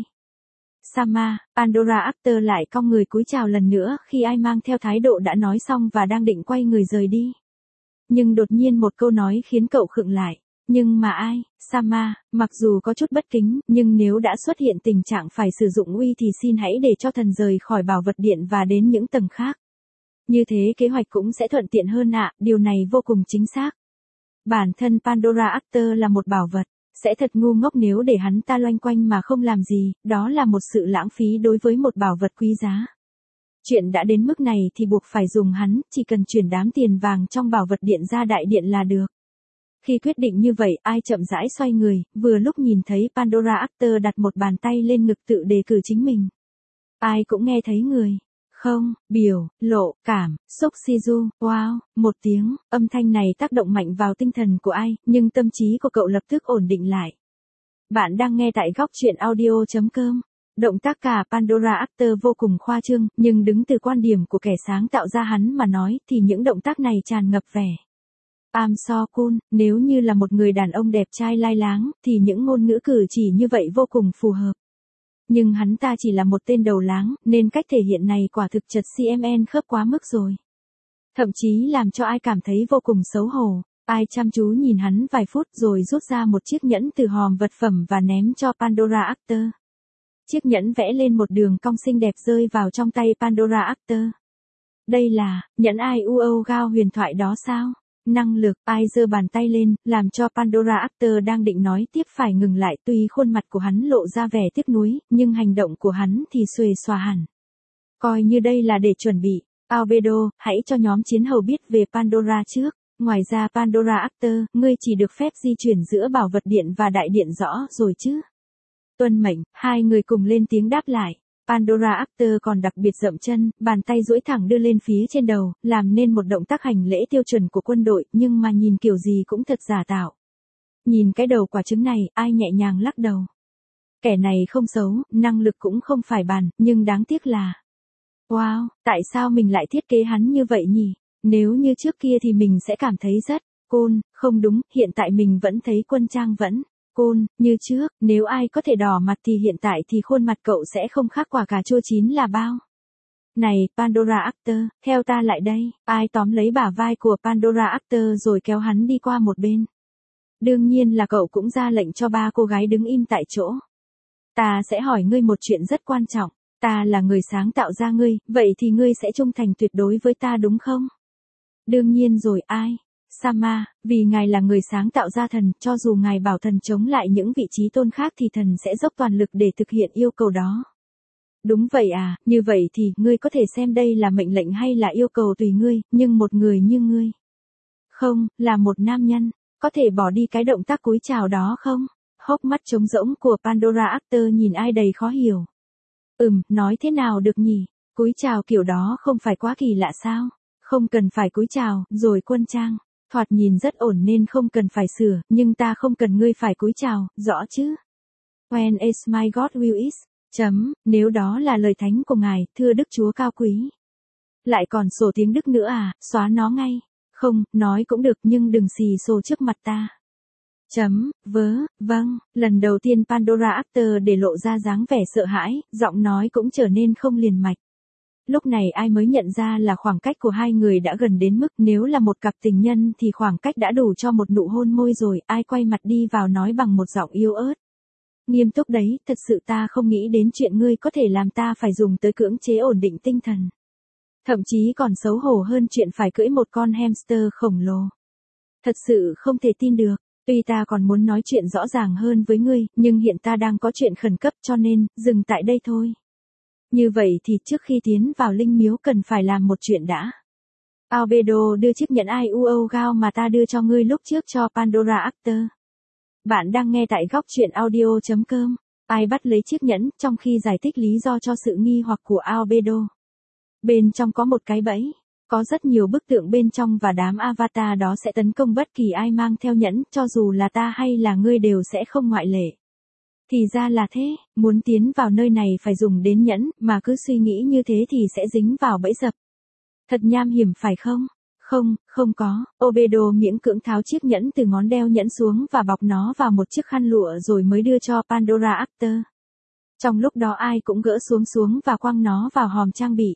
Sama, Pandora Actor lại cong người cúi chào lần nữa khi ai mang theo thái độ đã nói xong và đang định quay người rời đi. Nhưng đột nhiên một câu nói khiến cậu khựng lại. Nhưng mà ai, Sama, mặc dù có chút bất kính, nhưng nếu đã xuất hiện tình trạng phải sử dụng uy thì xin hãy để cho thần rời khỏi bảo vật điện và đến những tầng khác. Như thế kế hoạch cũng sẽ thuận tiện hơn ạ, điều này vô cùng chính xác. Bản thân Pandora Actor là một bảo vật, sẽ thật ngu ngốc nếu để hắn ta loanh quanh mà không làm gì, đó là một sự lãng phí đối với một bảo vật quý giá. Chuyện đã đến mức này thì buộc phải dùng hắn, chỉ cần chuyển đám tiền vàng trong bảo vật điện ra đại điện là được. Khi quyết định như vậy, ai chậm rãi xoay người, vừa lúc nhìn thấy Pandora Actor đặt một bàn tay lên ngực tự đề cử chính mình. Ai cũng nghe thấy người. Không, biểu, lộ, cảm, xúc Shizu, wow, một tiếng, âm thanh này tác động mạnh vào tinh thần của ai, nhưng tâm trí của cậu lập tức ổn định lại. Bạn đang nghe tại góc truyện audio chấm com. Động tác cả Pandora Actor vô cùng khoa trương, nhưng đứng từ quan điểm của kẻ sáng tạo ra hắn mà nói thì những động tác này tràn ngập vẻ I'm so cool, nếu như là một người đàn ông đẹp trai lai láng, thì những ngôn ngữ cử chỉ như vậy vô cùng phù hợp. Nhưng hắn ta chỉ là một tên đầu láng, nên cách thể hiện này quả thực chật xê em en khớp quá mức rồi. Thậm chí làm cho ai cảm thấy vô cùng xấu hổ. Ai chăm chú nhìn hắn vài phút rồi rút ra một chiếc nhẫn từ hòm vật phẩm và ném cho Pandora Actor. Chiếc nhẫn vẽ lên một đường cong xinh đẹp rơi vào trong tay Pandora Actor. Đây là, nhẫn i u o Gao huyền thoại đó sao? Năng lực, ai giơ bàn tay lên, làm cho Pandora Actor đang định nói tiếp phải ngừng lại, tuy khuôn mặt của hắn lộ ra vẻ tiếc nuối, nhưng hành động của hắn thì xuề xòa hẳn. Coi như đây là để chuẩn bị. Albedo, hãy cho nhóm chiến hầu biết về Pandora trước. Ngoài ra Pandora Actor, ngươi chỉ được phép di chuyển giữa bảo vật điện và đại điện rõ rồi chứ? Tuân mệnh, hai người cùng lên tiếng đáp lại. Pandora Actor còn đặc biệt dậm chân, bàn tay duỗi thẳng đưa lên phía trên đầu, làm nên một động tác hành lễ tiêu chuẩn của quân đội, nhưng mà nhìn kiểu gì cũng thật giả tạo. Nhìn cái đầu quả trứng này, ai nhẹ nhàng lắc đầu. Kẻ này không xấu, năng lực cũng không phải bàn, nhưng đáng tiếc là... Wow, tại sao mình lại thiết kế hắn như vậy nhỉ? Nếu như trước kia thì mình sẽ cảm thấy rất cool, không đúng, hiện tại mình vẫn thấy quân trang vẫn... Cool, như trước, nếu ai có thể đỏ mặt thì hiện tại thì khuôn mặt cậu sẽ không khác quả cà chua chín là bao. Này, Pandora Actor, theo ta lại đây, ai tóm lấy bả vai của Pandora Actor rồi kéo hắn đi qua một bên. Đương nhiên là cậu cũng ra lệnh cho ba cô gái đứng im tại chỗ. Ta sẽ hỏi ngươi một chuyện rất quan trọng, ta là người sáng tạo ra ngươi, vậy thì ngươi sẽ trung thành tuyệt đối với ta đúng không? Đương nhiên rồi ai? Sama, vì ngài là người sáng tạo ra thần, cho dù ngài bảo thần chống lại những vị trí tôn khác thì thần sẽ dốc toàn lực để thực hiện yêu cầu đó. Đúng vậy à, như vậy thì, ngươi có thể xem đây là mệnh lệnh hay là yêu cầu tùy ngươi, nhưng một người như ngươi. Không, là một nam nhân, có thể bỏ đi cái động tác cúi chào đó không? Hốc mắt trống rỗng của Pandora Actor nhìn ai đầy khó hiểu. Ừm, nói thế nào được nhỉ? Cúi chào kiểu đó không phải quá kỳ lạ sao? Không cần phải cúi chào, rồi quân trang. Thoạt nhìn rất ổn nên không cần phải sửa, nhưng ta không cần ngươi phải cúi chào, rõ chứ? When is my God will is. Chấm, nếu đó là lời thánh của ngài, thưa Đức Chúa cao quý. Lại còn sổ tiếng Đức nữa à, xóa nó ngay. Không, nói cũng được nhưng đừng xì xồ trước mặt ta. Chấm, vớ, vâng, lần đầu tiên Pandora Actor để lộ ra dáng vẻ sợ hãi, giọng nói cũng trở nên không liền mạch. Lúc này ai mới nhận ra là khoảng cách của hai người đã gần đến mức nếu là một cặp tình nhân thì khoảng cách đã đủ cho một nụ hôn môi rồi, ai quay mặt đi vào nói bằng một giọng yếu ớt. Nghiêm túc đấy, thật sự ta không nghĩ đến chuyện ngươi có thể làm ta phải dùng tới cưỡng chế ổn định tinh thần. Thậm chí còn xấu hổ hơn chuyện phải cưỡi một con hamster khổng lồ. Thật sự không thể tin được, tuy ta còn muốn nói chuyện rõ ràng hơn với ngươi, nhưng hiện ta đang có chuyện khẩn cấp cho nên, dừng tại đây thôi. Như vậy thì trước khi tiến vào linh miếu cần phải làm một chuyện đã. Albedo đưa chiếc nhẫn i u o gao mà ta đưa cho ngươi lúc trước cho Pandora Actor. Bạn đang nghe tại góc truyện audio chấm com. Ai bắt lấy chiếc nhẫn trong khi giải thích lý do cho sự nghi hoặc của Albedo. Bên trong có một cái bẫy. Có rất nhiều bức tượng bên trong và đám avatar đó sẽ tấn công bất kỳ ai mang theo nhẫn, cho dù là ta hay là ngươi đều sẽ không ngoại lệ. Thì ra là thế, muốn tiến vào nơi này phải dùng đến nhẫn, mà cứ suy nghĩ như thế thì sẽ dính vào bẫy dập. Thật nham hiểm phải không? Không, không có. Obedo miễn cưỡng tháo chiếc nhẫn từ ngón đeo nhẫn xuống và bọc nó vào một chiếc khăn lụa rồi mới đưa cho Pandora Actor. Trong lúc đó ai cũng gỡ xuống xuống và quăng nó vào hòm trang bị.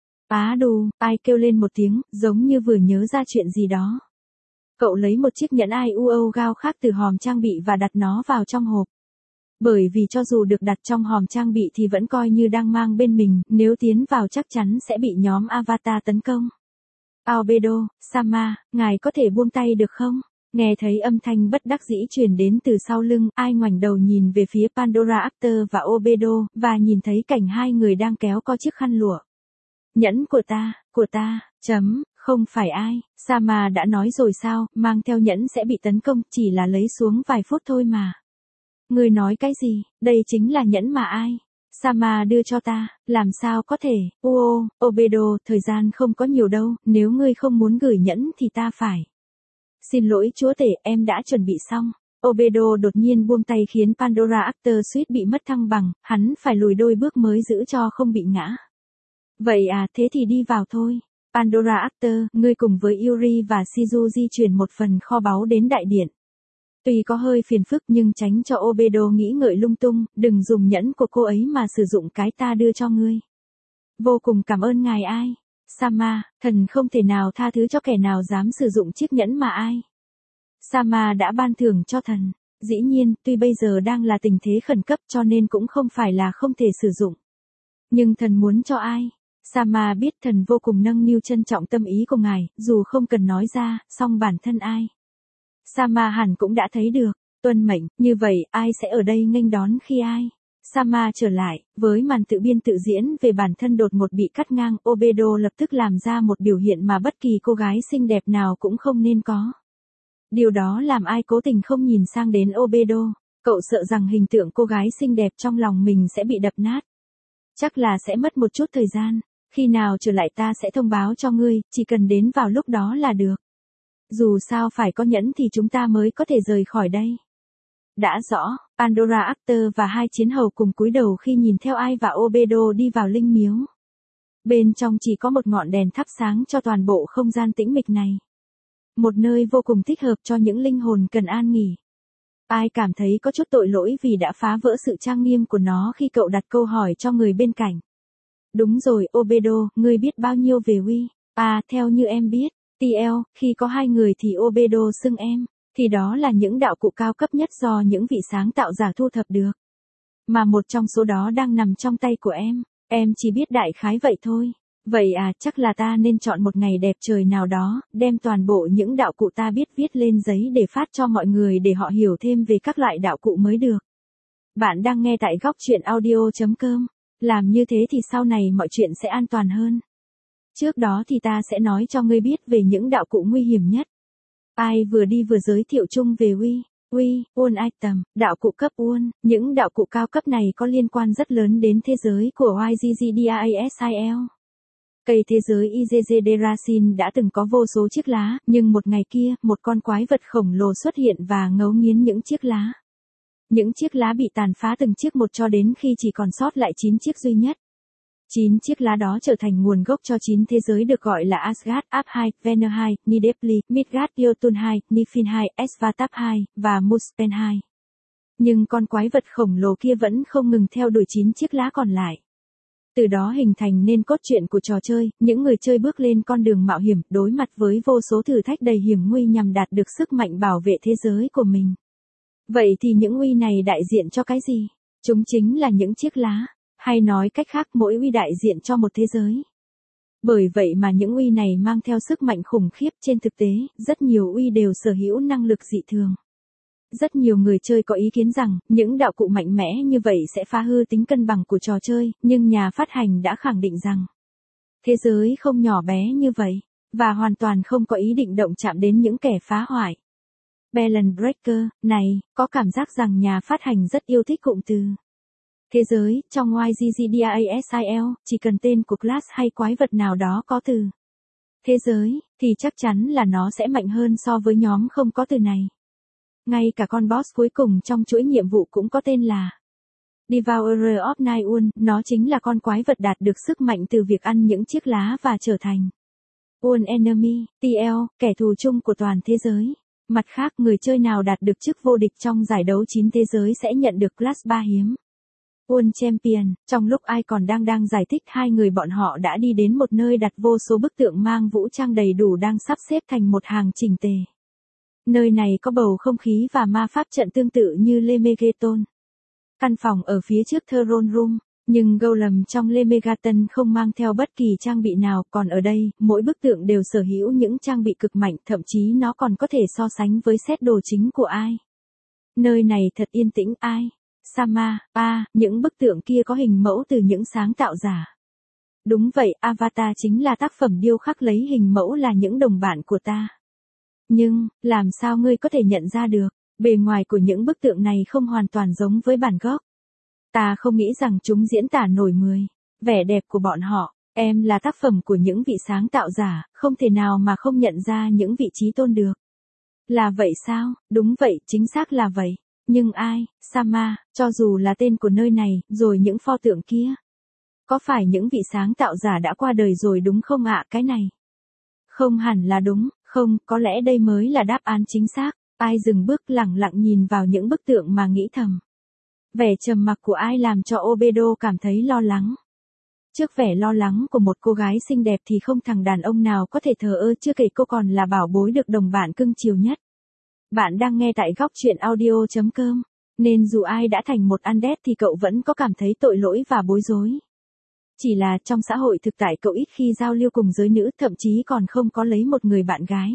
Á đù, ai kêu lên một tiếng, giống như vừa nhớ ra chuyện gì đó. Cậu lấy một chiếc nhẫn i u o gao khác từ hòm trang bị và đặt nó vào trong hộp. Bởi vì cho dù được đặt trong hòm trang bị thì vẫn coi như đang mang bên mình, nếu tiến vào chắc chắn sẽ bị nhóm avatar tấn công. Albedo, Sama, ngài có thể buông tay được không? Nghe thấy âm thanh bất đắc dĩ truyền đến từ sau lưng, ai ngoảnh đầu nhìn về phía Pandora Actor và Obedo, và nhìn thấy cảnh hai người đang kéo co chiếc khăn lụa. Nhẫn của ta, của ta, chấm, không phải ai, Sama đã nói rồi sao, mang theo nhẫn sẽ bị tấn công, chỉ là lấy xuống vài phút thôi mà. Ngươi nói cái gì, đây chính là nhẫn mà ai? Sama đưa cho ta, làm sao có thể, uô, Obedo, thời gian không có nhiều đâu, nếu ngươi không muốn gửi nhẫn thì ta phải. Xin lỗi chúa tể, em đã chuẩn bị xong. Obedo đột nhiên buông tay khiến Pandora Actor suýt bị mất thăng bằng, hắn phải lùi đôi bước mới giữ cho không bị ngã. Vậy à, thế thì đi vào thôi. Pandora Actor, ngươi cùng với Yuri và Shizu di chuyển một phần kho báu đến đại điện. Tuy có hơi phiền phức nhưng tránh cho Obedo nghĩ ngợi lung tung, đừng dùng nhẫn của cô ấy mà sử dụng cái ta đưa cho ngươi. Vô cùng cảm ơn ngài ai. Sama, thần không thể nào tha thứ cho kẻ nào dám sử dụng chiếc nhẫn mà ai. Sama đã ban thưởng cho thần. Dĩ nhiên, tuy bây giờ đang là tình thế khẩn cấp cho nên cũng không phải là không thể sử dụng. Nhưng thần muốn cho ai? Sama biết thần vô cùng nâng niu trân trọng tâm ý của ngài, dù không cần nói ra, song bản thân ai. Sama hẳn cũng đã thấy được, tuân mệnh, như vậy, ai sẽ ở đây nghênh đón khi ai? Sama trở lại, với màn tự biên tự diễn về bản thân đột ngột bị cắt ngang, Obedo lập tức làm ra một biểu hiện mà bất kỳ cô gái xinh đẹp nào cũng không nên có. Điều đó làm ai cố tình không nhìn sang đến Obedo, cậu sợ rằng hình tượng cô gái xinh đẹp trong lòng mình sẽ bị đập nát. Chắc là sẽ mất một chút thời gian, khi nào trở lại ta sẽ thông báo cho ngươi, chỉ cần đến vào lúc đó là được. Dù sao phải có nhẫn thì chúng ta mới có thể rời khỏi đây. Đã rõ, Pandora Actor và hai chiến hầu cùng cúi đầu khi nhìn theo ai và Obedo đi vào linh miếu. Bên trong chỉ có một ngọn đèn thắp sáng cho toàn bộ không gian tĩnh mịch này. Một nơi vô cùng thích hợp cho những linh hồn cần an nghỉ. Ai cảm thấy có chút tội lỗi vì đã phá vỡ sự trang nghiêm của nó khi cậu đặt câu hỏi cho người bên cạnh. Đúng rồi, Obedo, ngươi biết bao nhiêu về Uy? À, theo như em biết, tê lờ, khi có hai người thì Obedo xưng em, thì đó là những đạo cụ cao cấp nhất do những vị sáng tạo giả thu thập được. Mà một trong số đó đang nằm trong tay của em, em chỉ biết đại khái vậy thôi. Vậy à, chắc là ta nên chọn một ngày đẹp trời nào đó, đem toàn bộ những đạo cụ ta biết viết lên giấy để phát cho mọi người để họ hiểu thêm về các loại đạo cụ mới được. Bạn đang nghe tại góc truyện audio chấm com. Làm như thế thì sau này mọi chuyện sẽ an toàn hơn. Trước đó thì ta sẽ nói cho ngươi biết về những đạo cụ nguy hiểm nhất. Ai vừa đi vừa giới thiệu chung về Uy, Uy, Uôn Item, đạo cụ cấp Uôn. Những đạo cụ cao cấp này có liên quan rất lớn đến thế giới của i giê giê đê a ét i lờ. Cây thế giới Izezederasin đã từng có vô số chiếc lá, nhưng một ngày kia, một con quái vật khổng lồ xuất hiện và ngấu nghiến những chiếc lá. Những chiếc lá bị tàn phá từng chiếc một cho đến khi chỉ còn sót lại chín chiếc duy nhất. Chín chiếc lá đó trở thành nguồn gốc cho chín thế giới được gọi là Asgard, Ab-hai, Vanir-hai, Nidepli, Midgard, Jotun-hai, Niflheim-hai, Svartalf-hai, và Muspelheim-hai. Nhưng con quái vật khổng lồ kia vẫn không ngừng theo đuổi chín chiếc lá còn lại. Từ đó hình thành nên cốt truyện của trò chơi, những người chơi bước lên con đường mạo hiểm, đối mặt với vô số thử thách đầy hiểm nguy nhằm đạt được sức mạnh bảo vệ thế giới của mình. Vậy thì những uy này đại diện cho cái gì? Chúng chính là những chiếc lá, hay nói cách khác mỗi uy đại diện cho một thế giới. Bởi vậy mà những uy này mang theo sức mạnh khủng khiếp. Trên thực tế, rất nhiều uy đều sở hữu năng lực dị thường. Rất nhiều người chơi có ý kiến rằng, những đạo cụ mạnh mẽ như vậy sẽ phá hư tính cân bằng của trò chơi, nhưng nhà phát hành đã khẳng định rằng, thế giới không nhỏ bé như vậy, và hoàn toàn không có ý định động chạm đến những kẻ phá hoại. Balance Breaker, này, có cảm giác rằng nhà phát hành rất yêu thích cụm từ. Thế giới, trong i giê giê DASIL, chỉ cần tên của class hay quái vật nào đó có từ thế giới, thì chắc chắn là nó sẽ mạnh hơn so với nhóm không có từ này. Ngay cả con boss cuối cùng trong chuỗi nhiệm vụ cũng có tên là Devourer of Night, nó chính là con quái vật đạt được sức mạnh từ việc ăn những chiếc lá và trở thành One Enemy, tê lờ, kẻ thù chung của toàn thế giới. Mặt khác, người chơi nào đạt được chức vô địch trong giải đấu chín thế giới sẽ nhận được class ba hiếm. One Champion, trong lúc ai còn đang đang giải thích hai người bọn họ đã đi đến một nơi đặt vô số bức tượng mang vũ trang đầy đủ đang sắp xếp thành một hàng chỉnh tề. Nơi này có bầu không khí và ma pháp trận tương tự như Lemegeton. Căn phòng ở phía trước Throne Room, nhưng Golem trong Lemegeton không mang theo bất kỳ trang bị nào, còn ở đây, mỗi bức tượng đều sở hữu những trang bị cực mạnh, thậm chí nó còn có thể so sánh với set đồ chính của ai. Nơi này thật yên tĩnh ai. Sama, a, những bức tượng kia có hình mẫu từ những sáng tạo giả. Đúng vậy, Avatar chính là tác phẩm điêu khắc lấy hình mẫu là những đồng bạn của ta. Nhưng, làm sao ngươi có thể nhận ra được, bề ngoài của những bức tượng này không hoàn toàn giống với bản gốc. Ta không nghĩ rằng chúng diễn tả nổi mười vẻ đẹp của bọn họ. Em là tác phẩm của những vị sáng tạo giả, không thể nào mà không nhận ra những vị trí tôn được. Là vậy sao? Đúng vậy, chính xác là vậy. Nhưng ai, Sama, cho dù là tên của nơi này, rồi những pho tượng kia. Có phải những vị sáng tạo giả đã qua đời rồi đúng không ạ? Cái này không hẳn là đúng, không, có lẽ đây mới là đáp án chính xác. Ai dừng bước lặng lặng nhìn vào những bức tượng mà nghĩ thầm. Vẻ trầm mặc của ai làm cho Obedo cảm thấy lo lắng. Trước vẻ lo lắng của một cô gái xinh đẹp thì không thằng đàn ông nào có thể thờ ơ, chưa kể cô còn là bảo bối được đồng bạn cưng chiều nhất. Bạn đang nghe tại góc truyện audio chấm com, nên dù ai đã thành một undead thì cậu vẫn có cảm thấy tội lỗi và bối rối. Chỉ là trong xã hội thực tại cậu ít khi giao lưu cùng giới nữ, thậm chí còn không có lấy một người bạn gái.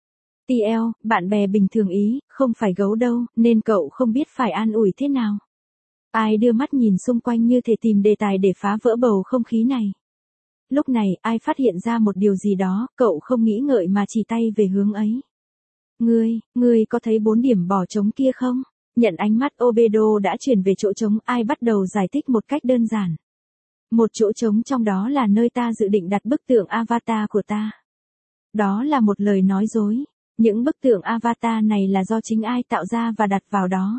tê lờ, bạn bè bình thường ý, không phải gấu đâu, nên cậu không biết phải an ủi thế nào. Ai đưa mắt nhìn xung quanh như thể tìm đề tài để phá vỡ bầu không khí này. Lúc này, ai phát hiện ra một điều gì đó, cậu không nghĩ ngợi mà chỉ tay về hướng ấy. Ngươi, ngươi có thấy bốn điểm bỏ trống kia không? Nhận ánh mắt Obedo đã chuyển về chỗ trống, ai bắt đầu giải thích một cách đơn giản. Một chỗ trống trong đó là nơi ta dự định đặt bức tượng avatar của ta. Đó là một lời nói dối. Những bức tượng avatar này là do chính ai tạo ra và đặt vào đó.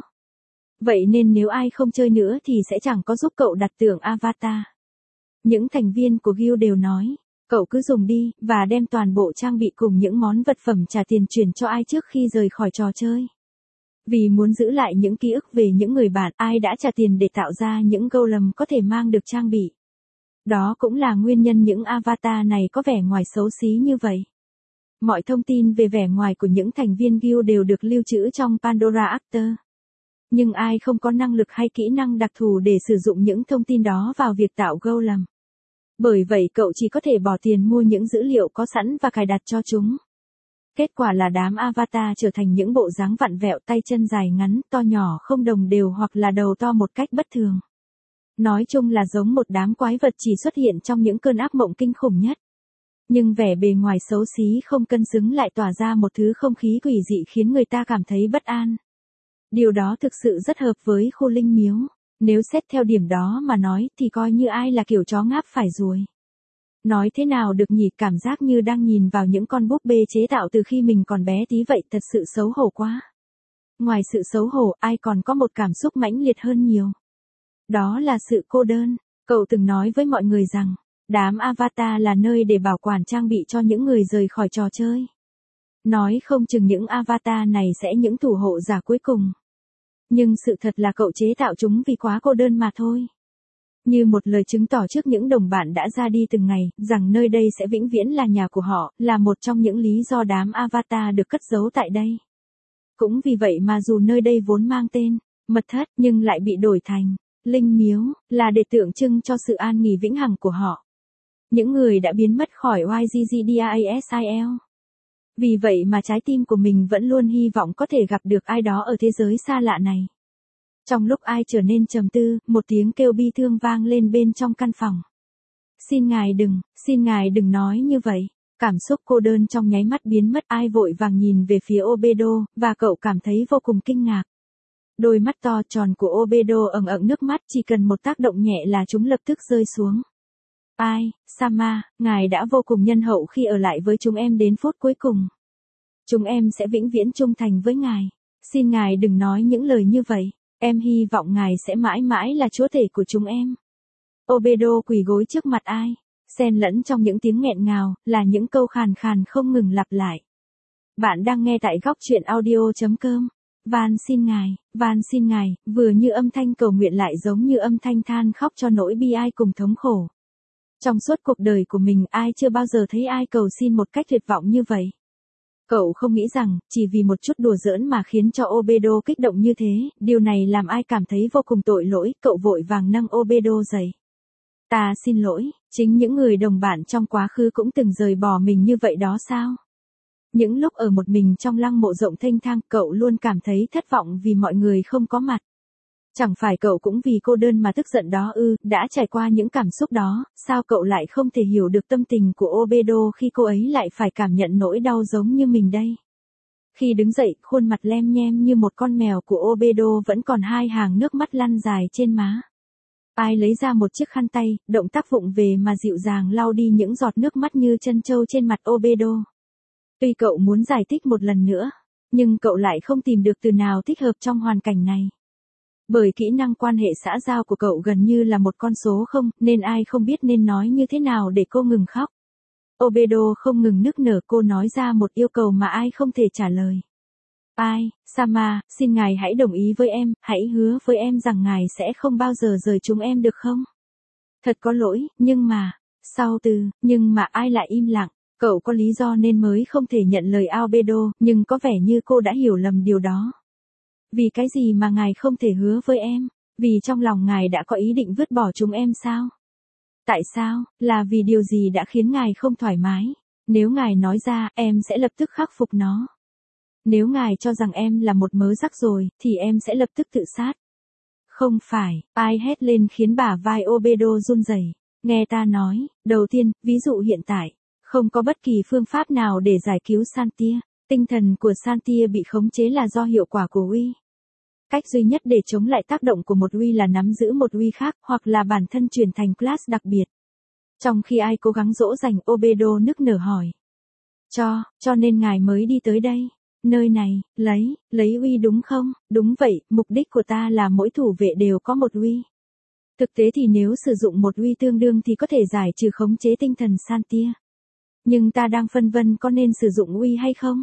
Vậy nên nếu ai không chơi nữa thì sẽ chẳng có giúp cậu đặt tượng avatar. Những thành viên của guild đều nói, cậu cứ dùng đi, và đem toàn bộ trang bị cùng những món vật phẩm trả tiền chuyển cho ai trước khi rời khỏi trò chơi. Vì muốn giữ lại những ký ức về những người bạn, ai đã trả tiền để tạo ra những golem có thể mang được trang bị. Đó cũng là nguyên nhân những avatar này có vẻ ngoài xấu xí như vậy. Mọi thông tin về vẻ ngoài của những thành viên guild đều được lưu trữ trong Pandora Actor. Nhưng ai không có năng lực hay kỹ năng đặc thù để sử dụng những thông tin đó vào việc tạo golem. Bởi vậy cậu chỉ có thể bỏ tiền mua những dữ liệu có sẵn và cài đặt cho chúng. Kết quả là đám avatar trở thành những bộ dáng vặn vẹo, tay chân dài ngắn, to nhỏ không đồng đều hoặc là đầu to một cách bất thường. Nói chung là giống một đám quái vật chỉ xuất hiện trong những cơn ác mộng kinh khủng nhất. Nhưng vẻ bề ngoài xấu xí không cân xứng lại tỏa ra một thứ không khí quỷ dị khiến người ta cảm thấy bất an. Điều đó thực sự rất hợp với khu linh miếu. Nếu xét theo điểm đó mà nói thì coi như ai là kiểu chó ngáp phải ruồi. Nói thế nào được nhỉ, cảm giác như đang nhìn vào những con búp bê chế tạo từ khi mình còn bé tí vậy, thật sự xấu hổ quá. Ngoài sự xấu hổ, ai còn có một cảm xúc mãnh liệt hơn nhiều. Đó là sự cô đơn. Cậu từng nói với mọi người rằng, đám avatar là nơi để bảo quản trang bị cho những người rời khỏi trò chơi. Nói không chừng những avatar này sẽ những thủ hộ giả cuối cùng. Nhưng sự thật là cậu chế tạo chúng vì quá cô đơn mà thôi. Như một lời chứng tỏ trước những đồng bạn đã ra đi từng ngày, rằng nơi đây sẽ vĩnh viễn là nhà của họ, là một trong những lý do đám avatar được cất giấu tại đây. Cũng vì vậy mà dù nơi đây vốn mang tên mật thất nhưng lại bị đổi thành linh miếu, là để tượng trưng cho sự an nghỉ vĩnh hằng của họ. Những người đã biến mất khỏi Y G G D A S I L. Vì vậy mà trái tim của mình vẫn luôn hy vọng có thể gặp được ai đó ở thế giới xa lạ này. Trong lúc ai trở nên trầm tư, một tiếng kêu bi thương vang lên bên trong căn phòng. Xin ngài đừng, xin ngài đừng nói như vậy. Cảm xúc cô đơn trong nháy mắt biến mất, ai vội vàng nhìn về phía Obedo, và cậu cảm thấy vô cùng kinh ngạc. Đôi mắt to tròn của Obedo ẩn ẩn nước mắt, chỉ cần một tác động nhẹ là chúng lập tức rơi xuống. Ai, Sama, ngài đã vô cùng nhân hậu khi ở lại với chúng em đến phút cuối cùng. Chúng em sẽ vĩnh viễn trung thành với ngài. Xin ngài đừng nói những lời như vậy. Em hy vọng ngài sẽ mãi mãi là chúa tể của chúng em. Obedo quỳ gối trước mặt ai. Xen lẫn trong những tiếng nghẹn ngào, là những câu khàn khàn không ngừng lặp lại. Bạn đang nghe tại góc truyện audio chấm com. Van xin ngài, van xin ngài, vừa như âm thanh cầu nguyện lại giống như âm thanh than khóc cho nỗi bi ai cùng thống khổ. Trong suốt cuộc đời của mình, ai chưa bao giờ thấy ai cầu xin một cách tuyệt vọng như vậy. Cậu không nghĩ rằng, chỉ vì một chút đùa giỡn mà khiến cho Obedo kích động như thế, điều này làm ai cảm thấy vô cùng tội lỗi, cậu vội vàng nâng Obedo dậy. Ta xin lỗi, chính những người đồng bạn trong quá khứ cũng từng rời bỏ mình như vậy đó sao? Những lúc ở một mình trong lăng mộ rộng thênh thang, cậu luôn cảm thấy thất vọng vì mọi người không có mặt. Chẳng phải cậu cũng vì cô đơn mà tức giận đó ư, đã trải qua những cảm xúc đó, sao cậu lại không thể hiểu được tâm tình của Obedo khi cô ấy lại phải cảm nhận nỗi đau giống như mình đây? Khi đứng dậy, khuôn mặt lem nhem như một con mèo của Obedo vẫn còn hai hàng nước mắt lăn dài trên má. Ai lấy ra một chiếc khăn tay, động tác vụng về mà dịu dàng lau đi những giọt nước mắt như chân trâu trên mặt Obedo. Tuy cậu muốn giải thích một lần nữa, nhưng cậu lại không tìm được từ nào thích hợp trong hoàn cảnh này. Bởi kỹ năng quan hệ xã giao của cậu gần như là một con số không, nên ai không biết nên nói như thế nào để cô ngừng khóc. Obedo không ngừng nức nở, cô nói ra một yêu cầu mà ai không thể trả lời. Ai, Sama, xin ngài hãy đồng ý với em, hãy hứa với em rằng ngài sẽ không bao giờ rời chúng em được không? Thật có lỗi, nhưng mà, sau từ, nhưng mà ai lại im lặng, cậu có lý do nên mới không thể nhận lời Obedo, nhưng có vẻ như cô đã hiểu lầm điều đó. Vì cái gì mà ngài không thể hứa với em? Vì trong lòng ngài đã có ý định vứt bỏ chúng em sao? Tại sao? Là vì điều gì đã khiến ngài không thoải mái? Nếu ngài nói ra, em sẽ lập tức khắc phục nó. Nếu ngài cho rằng em là một mớ rắc rồi, thì em sẽ lập tức tự sát. Không phải, ai hét lên khiến bả vai Obedo run rẩy. Nghe ta nói, đầu tiên, ví dụ hiện tại, không có bất kỳ phương pháp nào để giải cứu Santia. Tinh thần của Santia bị khống chế là do hiệu quả của uy. Cách duy nhất để chống lại tác động của một uy là nắm giữ một uy khác, hoặc là bản thân chuyển thành class đặc biệt. Trong khi ai cố gắng dỗ dành, Obedo nức nở hỏi. Cho, cho nên ngài mới đi tới đây. Nơi này, lấy, lấy uy đúng không? Đúng vậy, mục đích của ta là mỗi thủ vệ đều có một uy. Thực tế thì nếu sử dụng một uy tương đương thì có thể giải trừ khống chế tinh thần Santia. Nhưng ta đang phân vân có nên sử dụng uy hay không?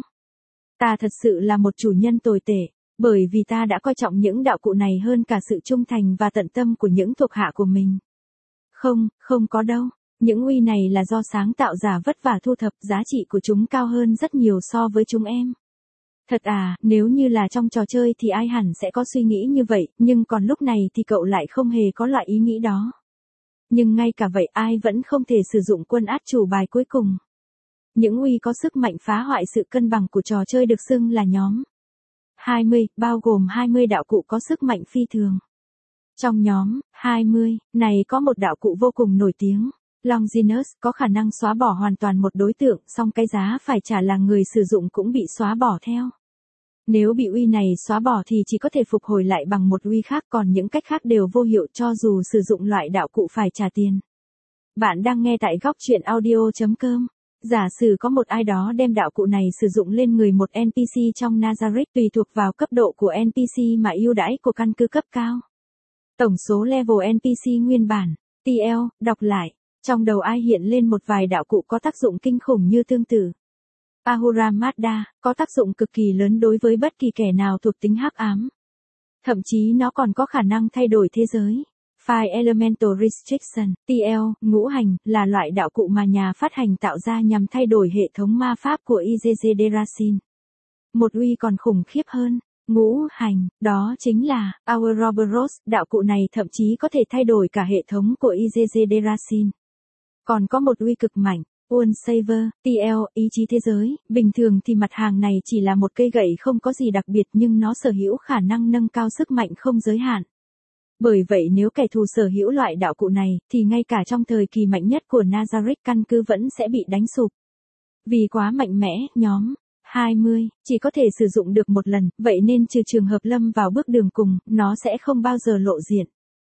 Ta thật sự là một chủ nhân tồi tệ, bởi vì ta đã coi trọng những đạo cụ này hơn cả sự trung thành và tận tâm của những thuộc hạ của mình. Không, không có đâu. Những uy này là do sáng tạo giả vất vả thu thập, giá trị của chúng cao hơn rất nhiều so với chúng em. Thật à, nếu như là trong trò chơi thì ai hẳn sẽ có suy nghĩ như vậy, nhưng còn lúc này thì cậu lại không hề có loại ý nghĩ đó. Nhưng ngay cả vậy ai vẫn không thể sử dụng quân át chủ bài cuối cùng. Những uy có sức mạnh phá hoại sự cân bằng của trò chơi được xưng là nhóm hai mươi, bao gồm hai mươi đạo cụ có sức mạnh phi thường. Trong nhóm hai mươi này có một đạo cụ vô cùng nổi tiếng, Longinus, có khả năng xóa bỏ hoàn toàn một đối tượng, song cái giá phải trả là người sử dụng cũng bị xóa bỏ theo. Nếu bị uy này xóa bỏ thì chỉ có thể phục hồi lại bằng một uy khác, còn những cách khác đều vô hiệu cho dù sử dụng loại đạo cụ phải trả tiền. Bạn đang nghe tại góc truyện audio chấm com. Giả sử có một ai đó đem đạo cụ này sử dụng lên người một en pê xê trong Nazareth tùy thuộc vào cấp độ của en pê xê mà ưu đãi của căn cứ cấp cao. Tổng số level en pê xê nguyên bản, tê lờ, đọc lại. Trong đầu ai hiện lên một vài đạo cụ có tác dụng kinh khủng như tương tự. Ahura Mazda, có tác dụng cực kỳ lớn đối với bất kỳ kẻ nào thuộc tính hắc ám. Thậm chí nó còn có khả năng thay đổi thế giới. Five Elemental Restriction, tê lờ, ngũ hành, là loại đạo cụ mà nhà phát hành tạo ra nhằm thay đổi hệ thống ma pháp của i giê giê Derasin. Một uy còn khủng khiếp hơn, ngũ hành, đó chính là Ouroboros, đạo cụ này thậm chí có thể thay đổi cả hệ thống của i giê giê Derasin. Còn có một uy cực mạnh, One Saver, tê lờ, ý chí thế giới, bình thường thì mặt hàng này chỉ là một cây gậy không có gì đặc biệt nhưng nó sở hữu khả năng nâng cao sức mạnh không giới hạn. Bởi vậy nếu kẻ thù sở hữu loại đạo cụ này, thì ngay cả trong thời kỳ mạnh nhất của Nazareth căn cứ vẫn sẽ bị đánh sụp. Vì quá mạnh mẽ, nhóm hai mươi chỉ có thể sử dụng được một lần, vậy nên trừ trường hợp lâm vào bước đường cùng, nó sẽ không bao giờ lộ diện.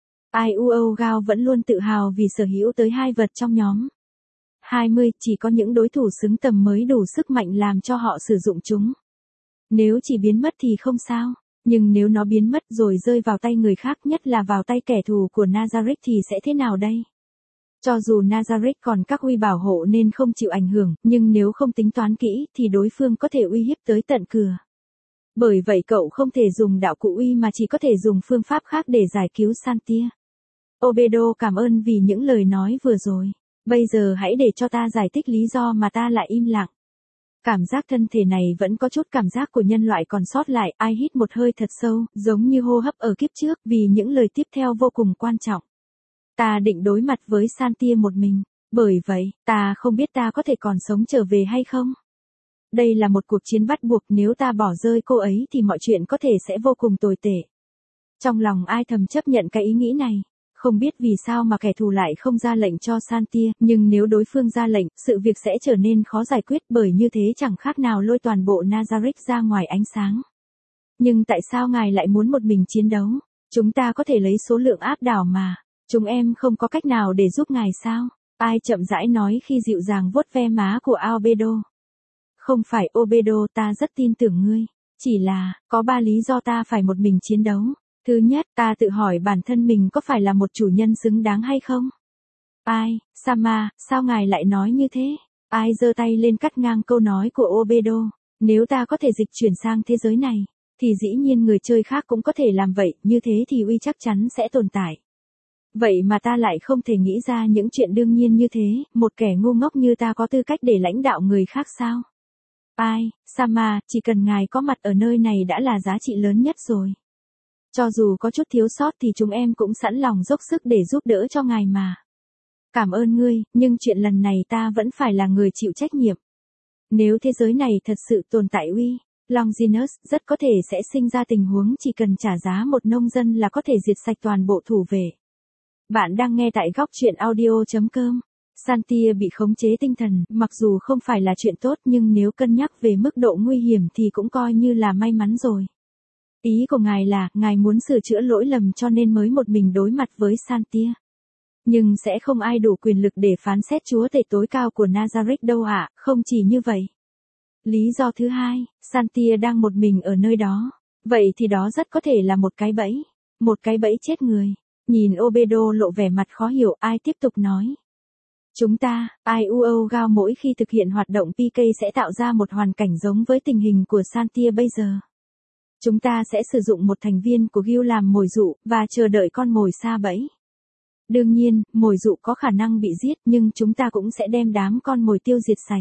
i u o Gao vẫn luôn tự hào vì sở hữu tới hai vật trong nhóm hai mươi, chỉ có những đối thủ xứng tầm mới đủ sức mạnh làm cho họ sử dụng chúng. Nếu chỉ biến mất thì không sao. Nhưng nếu nó biến mất rồi rơi vào tay người khác, nhất là vào tay kẻ thù của Nazareth thì sẽ thế nào đây? Cho dù Nazareth còn các uy bảo hộ nên không chịu ảnh hưởng, nhưng nếu không tính toán kỹ thì đối phương có thể uy hiếp tới tận cửa. Bởi vậy cậu không thể dùng đạo cụ uy mà chỉ có thể dùng phương pháp khác để giải cứu Santia. Obedo cảm ơn vì những lời nói vừa rồi. Bây giờ hãy để cho ta giải thích lý do mà ta lại im lặng. Cảm giác thân thể này vẫn có chút cảm giác của nhân loại còn sót lại, ai hít một hơi thật sâu, giống như hô hấp ở kiếp trước, vì những lời tiếp theo vô cùng quan trọng. Ta định đối mặt với Santia một mình, bởi vậy, ta không biết ta có thể còn sống trở về hay không. Đây là một cuộc chiến bắt buộc, nếu ta bỏ rơi cô ấy thì mọi chuyện có thể sẽ vô cùng tồi tệ. Trong lòng ai thầm chấp nhận cái ý nghĩ này. Không biết vì sao mà kẻ thù lại không ra lệnh cho Santia, nhưng nếu đối phương ra lệnh, sự việc sẽ trở nên khó giải quyết, bởi như thế chẳng khác nào lôi toàn bộ Nazareth ra ngoài ánh sáng. Nhưng tại sao ngài lại muốn một mình chiến đấu? Chúng ta có thể lấy số lượng áp đảo mà. Chúng em không có cách nào để giúp ngài sao? Ai chậm rãi nói khi dịu dàng vuốt ve má của Obedo. Không phải Obedo, ta rất tin tưởng ngươi. Chỉ là, có ba lý do ta phải một mình chiến đấu. Thứ nhất, ta tự hỏi bản thân mình có phải là một chủ nhân xứng đáng hay không? Ai, Sama, sao ngài lại nói như thế? Ai giơ tay lên cắt ngang câu nói của Obedo. Nếu ta có thể dịch chuyển sang thế giới này, thì dĩ nhiên người chơi khác cũng có thể làm vậy, như thế thì uy chắc chắn sẽ tồn tại. Vậy mà ta lại không thể nghĩ ra những chuyện đương nhiên như thế, một kẻ ngu ngốc như ta có tư cách để lãnh đạo người khác sao? Ai, Sama, chỉ cần ngài có mặt ở nơi này đã là giá trị lớn nhất rồi. Cho dù có chút thiếu sót thì chúng em cũng sẵn lòng dốc sức để giúp đỡ cho ngài mà. Cảm ơn ngươi, nhưng chuyện lần này ta vẫn phải là người chịu trách nhiệm. Nếu thế giới này thật sự tồn tại uy, Longinus, rất có thể sẽ sinh ra tình huống chỉ cần trả giá một nông dân là có thể diệt sạch toàn bộ thủ vệ. Bạn đang nghe tại góc truyện audio chấm com. Santia bị khống chế tinh thần, mặc dù không phải là chuyện tốt nhưng nếu cân nhắc về mức độ nguy hiểm thì cũng coi như là may mắn rồi. Ý của ngài là, ngài muốn sửa chữa lỗi lầm cho nên mới một mình đối mặt với Santia. Nhưng sẽ không ai đủ quyền lực để phán xét chúa tể tối cao của Nazareth đâu ạ, à, không chỉ như vậy. Lý do thứ hai, Santia đang một mình ở nơi đó. Vậy thì đó rất có thể là một cái bẫy. Một cái bẫy chết người. Nhìn Obedo lộ vẻ mặt khó hiểu, ai tiếp tục nói. Chúng ta, i u o Gao mỗi khi thực hiện hoạt động pê ca sẽ tạo ra một hoàn cảnh giống với tình hình của Santia bây giờ. Chúng ta sẽ sử dụng một thành viên của Guild làm mồi dụ, và chờ đợi con mồi sa bẫy. Đương nhiên, mồi dụ có khả năng bị giết, nhưng chúng ta cũng sẽ đem đám con mồi tiêu diệt sạch.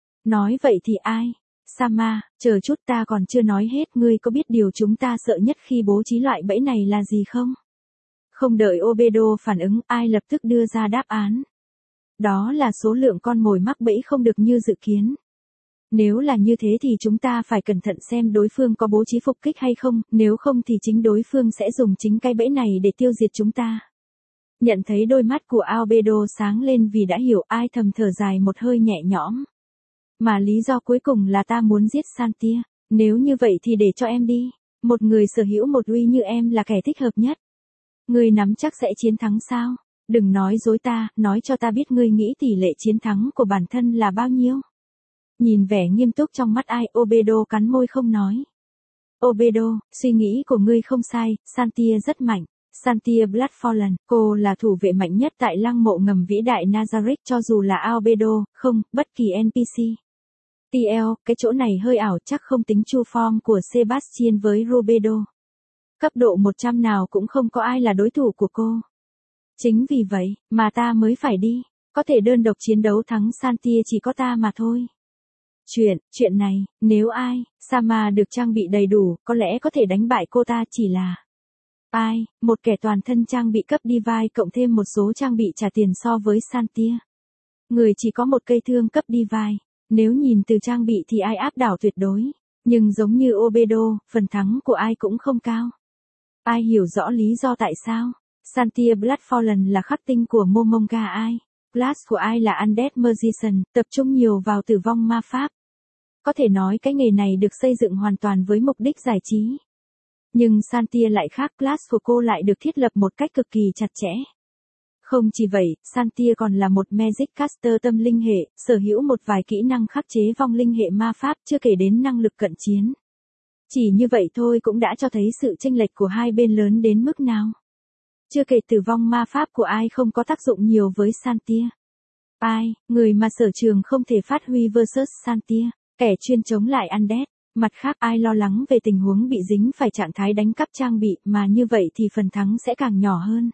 Nói vậy thì ai? Sama, chờ chút, ta còn chưa nói hết, ngươi có biết điều chúng ta sợ nhất khi bố trí loại bẫy này là gì không? Không đợi Obedo phản ứng, ai lập tức đưa ra đáp án. Đó là số lượng con mồi mắc bẫy không được như dự kiến. Nếu là như thế thì chúng ta phải cẩn thận xem đối phương có bố trí phục kích hay không, nếu không thì chính đối phương sẽ dùng chính cái bẫy này để tiêu diệt chúng ta. Nhận thấy đôi mắt của Obedo sáng lên vì đã hiểu, ai thầm thở dài một hơi nhẹ nhõm. Mà lý do cuối cùng là ta muốn giết Santia, nếu như vậy thì để cho em đi, một người sở hữu một uy như em là kẻ thích hợp nhất. Người nắm chắc sẽ chiến thắng sao? Đừng nói dối ta, nói cho ta biết ngươi nghĩ tỷ lệ chiến thắng của bản thân là bao nhiêu. Nhìn vẻ nghiêm túc trong mắt ai, Obedo cắn môi không nói. Obedo, suy nghĩ của ngươi không sai, Santia rất mạnh. Santia Bloodfallen, cô là thủ vệ mạnh nhất tại lăng mộ ngầm vĩ đại Nazarick cho dù là Albedo, không, bất kỳ en pê xê. tê lờ, cái chỗ này hơi ảo chắc không tính chu form của Sebastian với Robedo. Cấp độ một trăm nào cũng không có ai là đối thủ của cô. Chính vì vậy, mà ta mới phải đi, có thể đơn độc chiến đấu thắng Santia chỉ có ta mà thôi. Chuyện, chuyện này, nếu ai, Sama được trang bị đầy đủ, có lẽ có thể đánh bại cô ta chỉ là... Ai, một kẻ toàn thân trang bị cấp Divine cộng thêm một số trang bị trả tiền so với Santia. Người chỉ có một cây thương cấp Divine, nếu nhìn từ trang bị thì ai áp đảo tuyệt đối, nhưng giống như Obedo, phần thắng của ai cũng không cao. Ai hiểu rõ lý do tại sao? Santia Bloodfallen là khắc tinh của Momonga ai. Class của ai là Undead Magician, tập trung nhiều vào tử vong ma pháp. Có thể nói cái nghề này được xây dựng hoàn toàn với mục đích giải trí. Nhưng Santia lại khác, class của cô lại được thiết lập một cách cực kỳ chặt chẽ. Không chỉ vậy, Santia còn là một Magic Caster tâm linh hệ, sở hữu một vài kỹ năng khắc chế vong linh hệ ma pháp chưa kể đến năng lực cận chiến. Chỉ như vậy thôi cũng đã cho thấy sự chênh lệch của hai bên lớn đến mức nào. Chưa kể tử vong ma pháp của ai không có tác dụng nhiều với Santia. Ai, người mà sở trường không thể phát huy versus Santia, kẻ chuyên chống lại Undead. Mặt khác ai lo lắng về tình huống bị dính phải trạng thái đánh cắp trang bị mà như vậy thì phần thắng sẽ càng nhỏ hơn.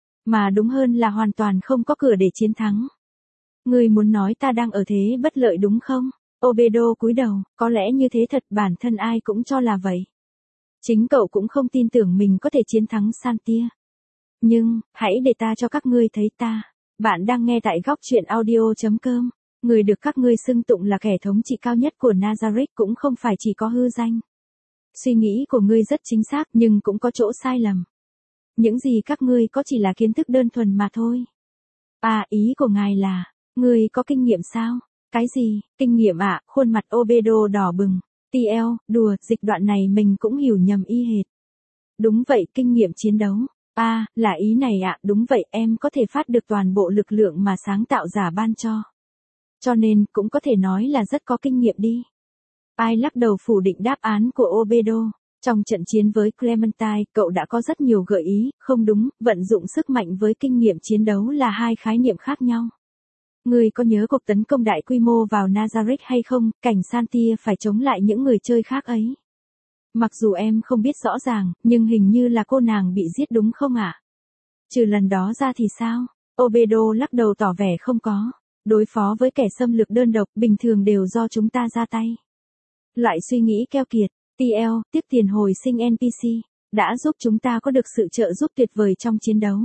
Mà đúng hơn là hoàn toàn không có cửa để chiến thắng. Người muốn nói ta đang ở thế bất lợi đúng không? Obedo cúi đầu, có lẽ như thế thật, bản thân ai cũng cho là vậy. Chính cậu cũng không tin tưởng mình có thể chiến thắng Santia. Nhưng, hãy để ta cho các ngươi thấy ta. Bạn đang nghe tại góc truyện audio chấm com. Người được các ngươi xưng tụng là kẻ thống trị cao nhất của Nazarick cũng không phải chỉ có hư danh. Suy nghĩ của ngươi rất chính xác nhưng cũng có chỗ sai lầm. Những gì các ngươi có chỉ là kiến thức đơn thuần mà thôi. À, ý của ngài là, ngươi có kinh nghiệm sao? Cái gì, kinh nghiệm ạ, à? Khuôn mặt Obedo đỏ bừng. tê lờ, đùa, dịch đoạn này mình cũng hiểu nhầm y hệt. Đúng vậy, kinh nghiệm chiến đấu. À, là ý này ạ, à? Đúng vậy, em có thể phát được toàn bộ lực lượng mà sáng tạo giả ban cho. Cho nên, cũng có thể nói là rất có kinh nghiệm đi. Ai lắc đầu phủ định đáp án của Obedo. Trong trận chiến với Clementine, cậu đã có rất nhiều gợi ý, không đúng, vận dụng sức mạnh với kinh nghiệm chiến đấu là hai khái niệm khác nhau. Ngươi có nhớ cuộc tấn công đại quy mô vào Nazarick hay không, cảnh Santia phải chống lại những người chơi khác ấy? Mặc dù em không biết rõ ràng, nhưng hình như là cô nàng bị giết đúng không ạ? À? Trừ lần đó ra thì sao? Obedo lắc đầu tỏ vẻ không có. Đối phó với kẻ xâm lược đơn độc bình thường đều do chúng ta ra tay. Loại suy nghĩ keo kiệt, tê lờ, tiếc tiền hồi sinh en pê xê, đã giúp chúng ta có được sự trợ giúp tuyệt vời trong chiến đấu.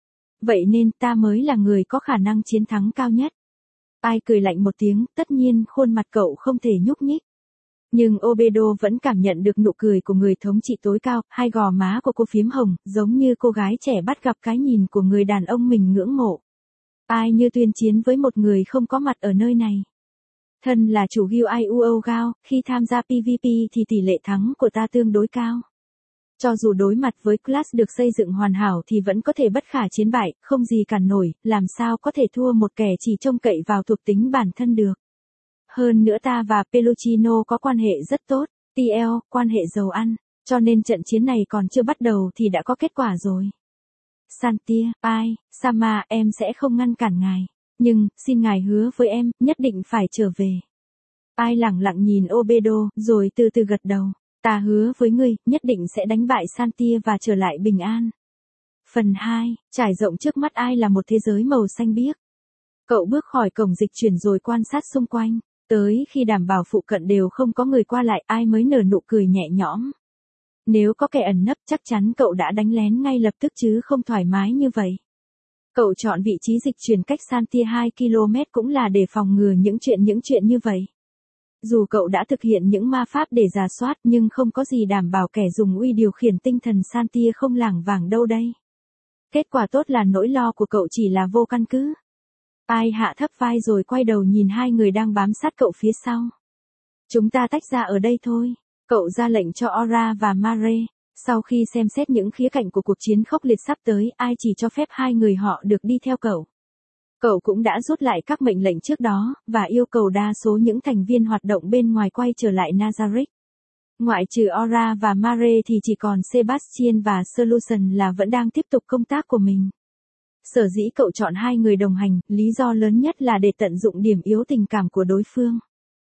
Vậy nên ta mới là người có khả năng chiến thắng cao nhất. Ai cười lạnh một tiếng, tất nhiên khuôn mặt cậu không thể nhúc nhích. Nhưng Obedo vẫn cảm nhận được nụ cười của người thống trị tối cao, hai gò má của cô phím hồng, giống như cô gái trẻ bắt gặp cái nhìn của người đàn ông mình ngưỡng mộ. Ai như tuyên chiến với một người không có mặt ở nơi này. Thân là chủ guild i u o Gao, khi tham gia pê vê pê thì tỷ lệ thắng của ta tương đối cao. Cho dù đối mặt với class được xây dựng hoàn hảo thì vẫn có thể bất khả chiến bại, không gì cản nổi, làm sao có thể thua một kẻ chỉ trông cậy vào thuộc tính bản thân được. Hơn nữa ta và Peluchino có quan hệ rất tốt, tê lờ, quan hệ giàu ăn, cho nên trận chiến này còn chưa bắt đầu thì đã có kết quả rồi. Santia, ai, Sama, em sẽ không ngăn cản ngài. Nhưng, xin ngài hứa với em, nhất định phải trở về. Ai lẳng lặng nhìn Obedo, rồi từ từ gật đầu. Ta hứa với ngươi, nhất định sẽ đánh bại Santia và trở lại bình an. Phần hai, trải rộng trước mắt ai là một thế giới màu xanh biếc. Cậu bước khỏi cổng dịch chuyển rồi quan sát xung quanh. Tới khi đảm bảo phụ cận đều không có người qua lại, ai mới nở nụ cười nhẹ nhõm. Nếu có kẻ ẩn nấp chắc chắn cậu đã đánh lén ngay lập tức chứ không thoải mái như vậy. Cậu chọn vị trí dịch chuyển cách Santia hai ki lô mét cũng là để phòng ngừa những chuyện những chuyện như vậy. Dù cậu đã thực hiện những ma pháp để rà soát nhưng không có gì đảm bảo kẻ dùng uy điều khiển tinh thần Santia không lảng vảng đâu đây. Kết quả tốt là nỗi lo của cậu chỉ là vô căn cứ. Ai hạ thấp vai rồi quay đầu nhìn hai người đang bám sát cậu phía sau. Chúng ta tách ra ở đây thôi. Cậu ra lệnh cho Aura và Mare. Sau khi xem xét những khía cạnh của cuộc chiến khốc liệt sắp tới, ai chỉ cho phép hai người họ được đi theo cậu. Cậu cũng đã rút lại các mệnh lệnh trước đó, và yêu cầu đa số những thành viên hoạt động bên ngoài quay trở lại Nazarick. Ngoại trừ Aura và Mare thì chỉ còn Sebastian và Solution là vẫn đang tiếp tục công tác của mình. Sở dĩ cậu chọn hai người đồng hành, lý do lớn nhất là để tận dụng điểm yếu tình cảm của đối phương.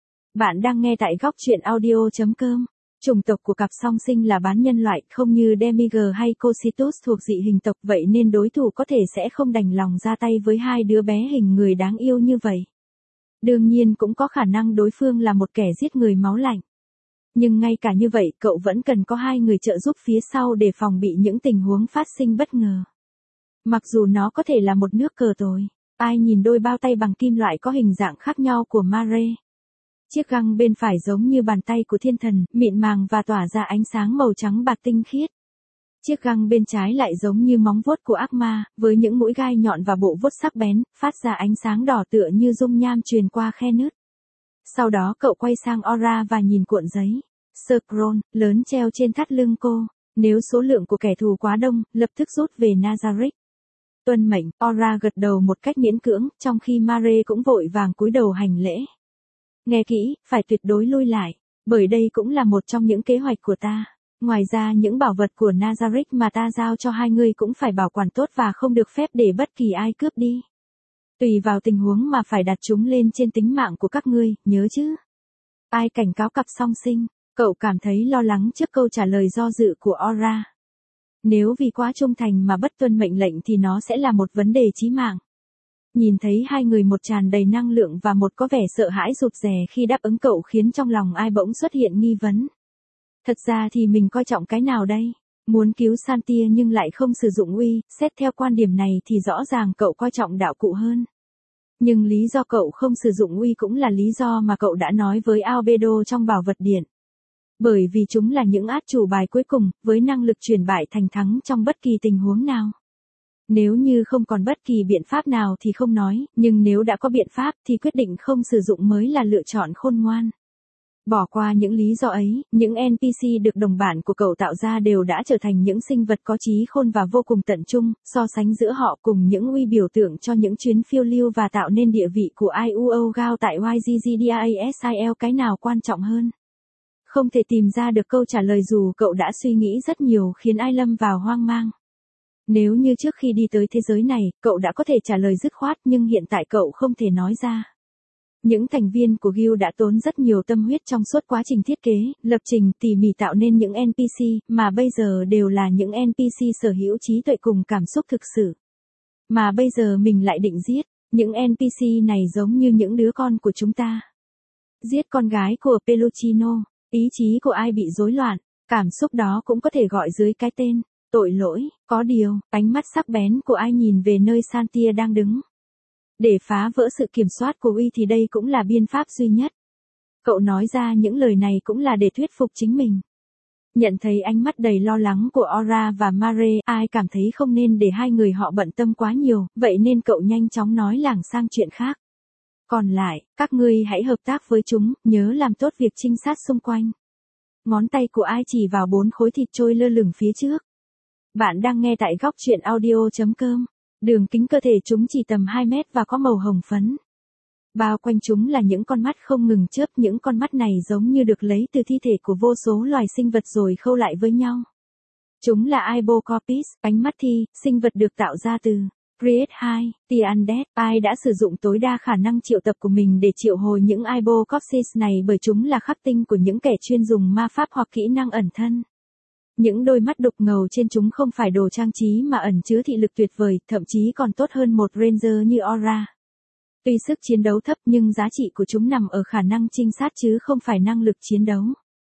Bạn đang nghe tại góc truyện audio chấm com. Chủng tộc của cặp song sinh là bán nhân loại, không như Demiurge hay Cocytus thuộc dị hình tộc, vậy nên đối thủ có thể sẽ không đành lòng ra tay với hai đứa bé hình người đáng yêu như vậy. Đương nhiên cũng có khả năng đối phương là một kẻ giết người máu lạnh. Nhưng ngay cả như vậy, cậu vẫn cần có hai người trợ giúp phía sau để phòng bị những tình huống phát sinh bất ngờ. Mặc dù nó có thể là một nước cờ tồi. Ai nhìn đôi bao tay bằng kim loại có hình dạng khác nhau của Mare. Chiếc găng bên phải giống như bàn tay của thiên thần, mịn màng và tỏa ra ánh sáng màu trắng bạc tinh khiết. Chiếc găng bên trái lại giống như móng vuốt của ác ma, với những mũi gai nhọn và bộ vuốt sắc bén, phát ra ánh sáng đỏ tựa như dung nham truyền qua khe nứt. Sau đó cậu quay sang Aura và nhìn cuộn giấy scroll lớn treo trên thắt lưng cô. Nếu số lượng của kẻ thù quá đông, lập tức rút về Nazarick. Tuân mệnh, Aura gật đầu một cách miễn cưỡng, trong khi Mare cũng vội vàng cúi đầu hành lễ. Nghe kỹ, phải tuyệt đối lui lại, bởi đây cũng là một trong những kế hoạch của ta. Ngoài ra những bảo vật của Nazarick mà ta giao cho hai người cũng phải bảo quản tốt và không được phép để bất kỳ ai cướp đi. Tùy vào tình huống mà phải đặt chúng lên trên tính mạng của các ngươi, nhớ chứ? Ai cảnh cáo cặp song sinh, cậu cảm thấy lo lắng trước câu trả lời do dự của Aura. Nếu vì quá trung thành mà bất tuân mệnh lệnh thì nó sẽ là một vấn đề chí mạng. Nhìn thấy hai người một tràn đầy năng lượng và một có vẻ sợ hãi rụt rè khi đáp ứng cậu khiến trong lòng ai bỗng xuất hiện nghi vấn. Thật ra thì mình coi trọng cái nào đây? Muốn cứu Santia nhưng lại không sử dụng uy, xét theo quan điểm này thì rõ ràng cậu coi trọng đạo cụ hơn. Nhưng lý do cậu không sử dụng uy cũng là lý do mà cậu đã nói với Albedo trong bảo vật điện. Bởi vì chúng là những át chủ bài cuối cùng, với năng lực chuyển bại thành thắng trong bất kỳ tình huống nào. Nếu như không còn bất kỳ biện pháp nào thì không nói, nhưng nếu đã có biện pháp thì quyết định không sử dụng mới là lựa chọn khôn ngoan. Bỏ qua những lý do ấy, những en pê xê được đồng bản của cậu tạo ra đều đã trở thành những sinh vật có trí khôn và vô cùng tận trung, so sánh giữa họ cùng những uy biểu tượng cho những chuyến phiêu lưu và tạo nên địa vị của i u o Gao tại Y G G D A S I L cái nào quan trọng hơn. Không thể tìm ra được câu trả lời dù cậu đã suy nghĩ rất nhiều khiến ai lâm vào hoang mang. Nếu như trước khi đi tới thế giới này, cậu đã có thể trả lời dứt khoát nhưng hiện tại cậu không thể nói ra. Những thành viên của Guild đã tốn rất nhiều tâm huyết trong suốt quá trình thiết kế, lập trình, tỉ mỉ tạo nên những en pê xê, mà bây giờ đều là những en pê xê sở hữu trí tuệ cùng cảm xúc thực sự. Mà bây giờ mình lại định giết, những en pê xê này giống như những đứa con của chúng ta. Giết con gái của Peluchino, ý chí của ai bị rối loạn, cảm xúc đó cũng có thể gọi dưới cái tên tội lỗi. Có điều, ánh mắt sắc bén của ai nhìn về nơi Santia đang đứng. Để phá vỡ sự kiểm soát của uy thì đây cũng là biện pháp duy nhất. Cậu nói ra những lời này cũng là để thuyết phục chính mình. Nhận thấy ánh mắt đầy lo lắng của Aura và Mare, ai cảm thấy không nên để hai người họ bận tâm quá nhiều, vậy nên cậu nhanh chóng nói lảng sang chuyện khác. Còn lại, các ngươi hãy hợp tác với chúng, nhớ làm tốt việc trinh sát xung quanh. Ngón tay của ai chỉ vào bốn khối thịt trôi lơ lửng phía trước. Bạn đang nghe tại góc truyện audio chấm com. Đường kính cơ thể chúng chỉ tầm hai mét và có màu hồng phấn. Bao quanh chúng là những con mắt không ngừng chớp, những con mắt này giống như được lấy từ thi thể của vô số loài sinh vật rồi khâu lại với nhau. Chúng là Ibocopis, ánh mắt thi, sinh vật được tạo ra từ Create hai, The Undead. Ai đã sử dụng tối đa khả năng triệu tập của mình để triệu hồi những Ibocopsis này bởi chúng là khắc tinh của những kẻ chuyên dùng ma pháp hoặc kỹ năng ẩn thân. Những đôi mắt đục ngầu trên chúng không phải đồ trang trí mà ẩn chứa thị lực tuyệt vời, thậm chí còn tốt hơn một Ranger như Aura. Tuy sức chiến đấu thấp nhưng giá trị của chúng nằm ở khả năng trinh sát chứ không phải năng lực chiến đấu.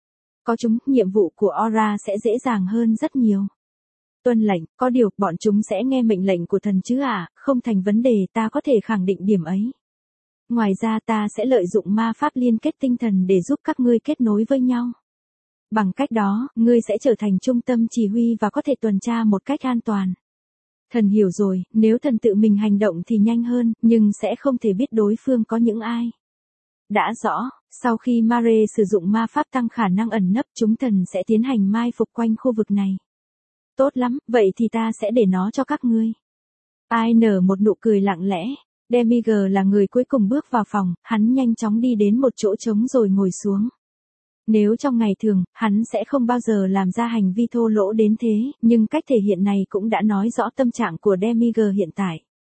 Có chúng, nhiệm vụ của Aura sẽ dễ dàng hơn rất nhiều. Tuân lệnh, có điều, bọn chúng sẽ nghe mệnh lệnh của thần chứ à, không thành vấn đề, ta có thể khẳng định điểm ấy. Ngoài ra ta sẽ lợi dụng ma pháp liên kết tinh thần để giúp các ngươi kết nối với nhau. Bằng cách đó, ngươi sẽ trở thành trung tâm chỉ huy và có thể tuần tra một cách an toàn. Thần hiểu rồi, nếu thần tự mình hành động thì nhanh hơn, nhưng sẽ không thể biết đối phương có những ai. Đã rõ, Sau khi Mare sử dụng ma pháp tăng khả năng ẩn nấp, chúng thần sẽ tiến hành mai phục quanh khu vực này. Tốt lắm, vậy thì ta sẽ để nó cho các ngươi. Ai nở một nụ cười lặng lẽ. Demiurge là người cuối cùng bước vào phòng, hắn nhanh chóng đi đến một chỗ trống rồi ngồi xuống. Nếu trong ngày thường, hắn sẽ không bao giờ làm ra hành vi thô lỗ đến thế, nhưng cách thể hiện này cũng đã nói rõ tâm trạng của Demiurge hiện tại.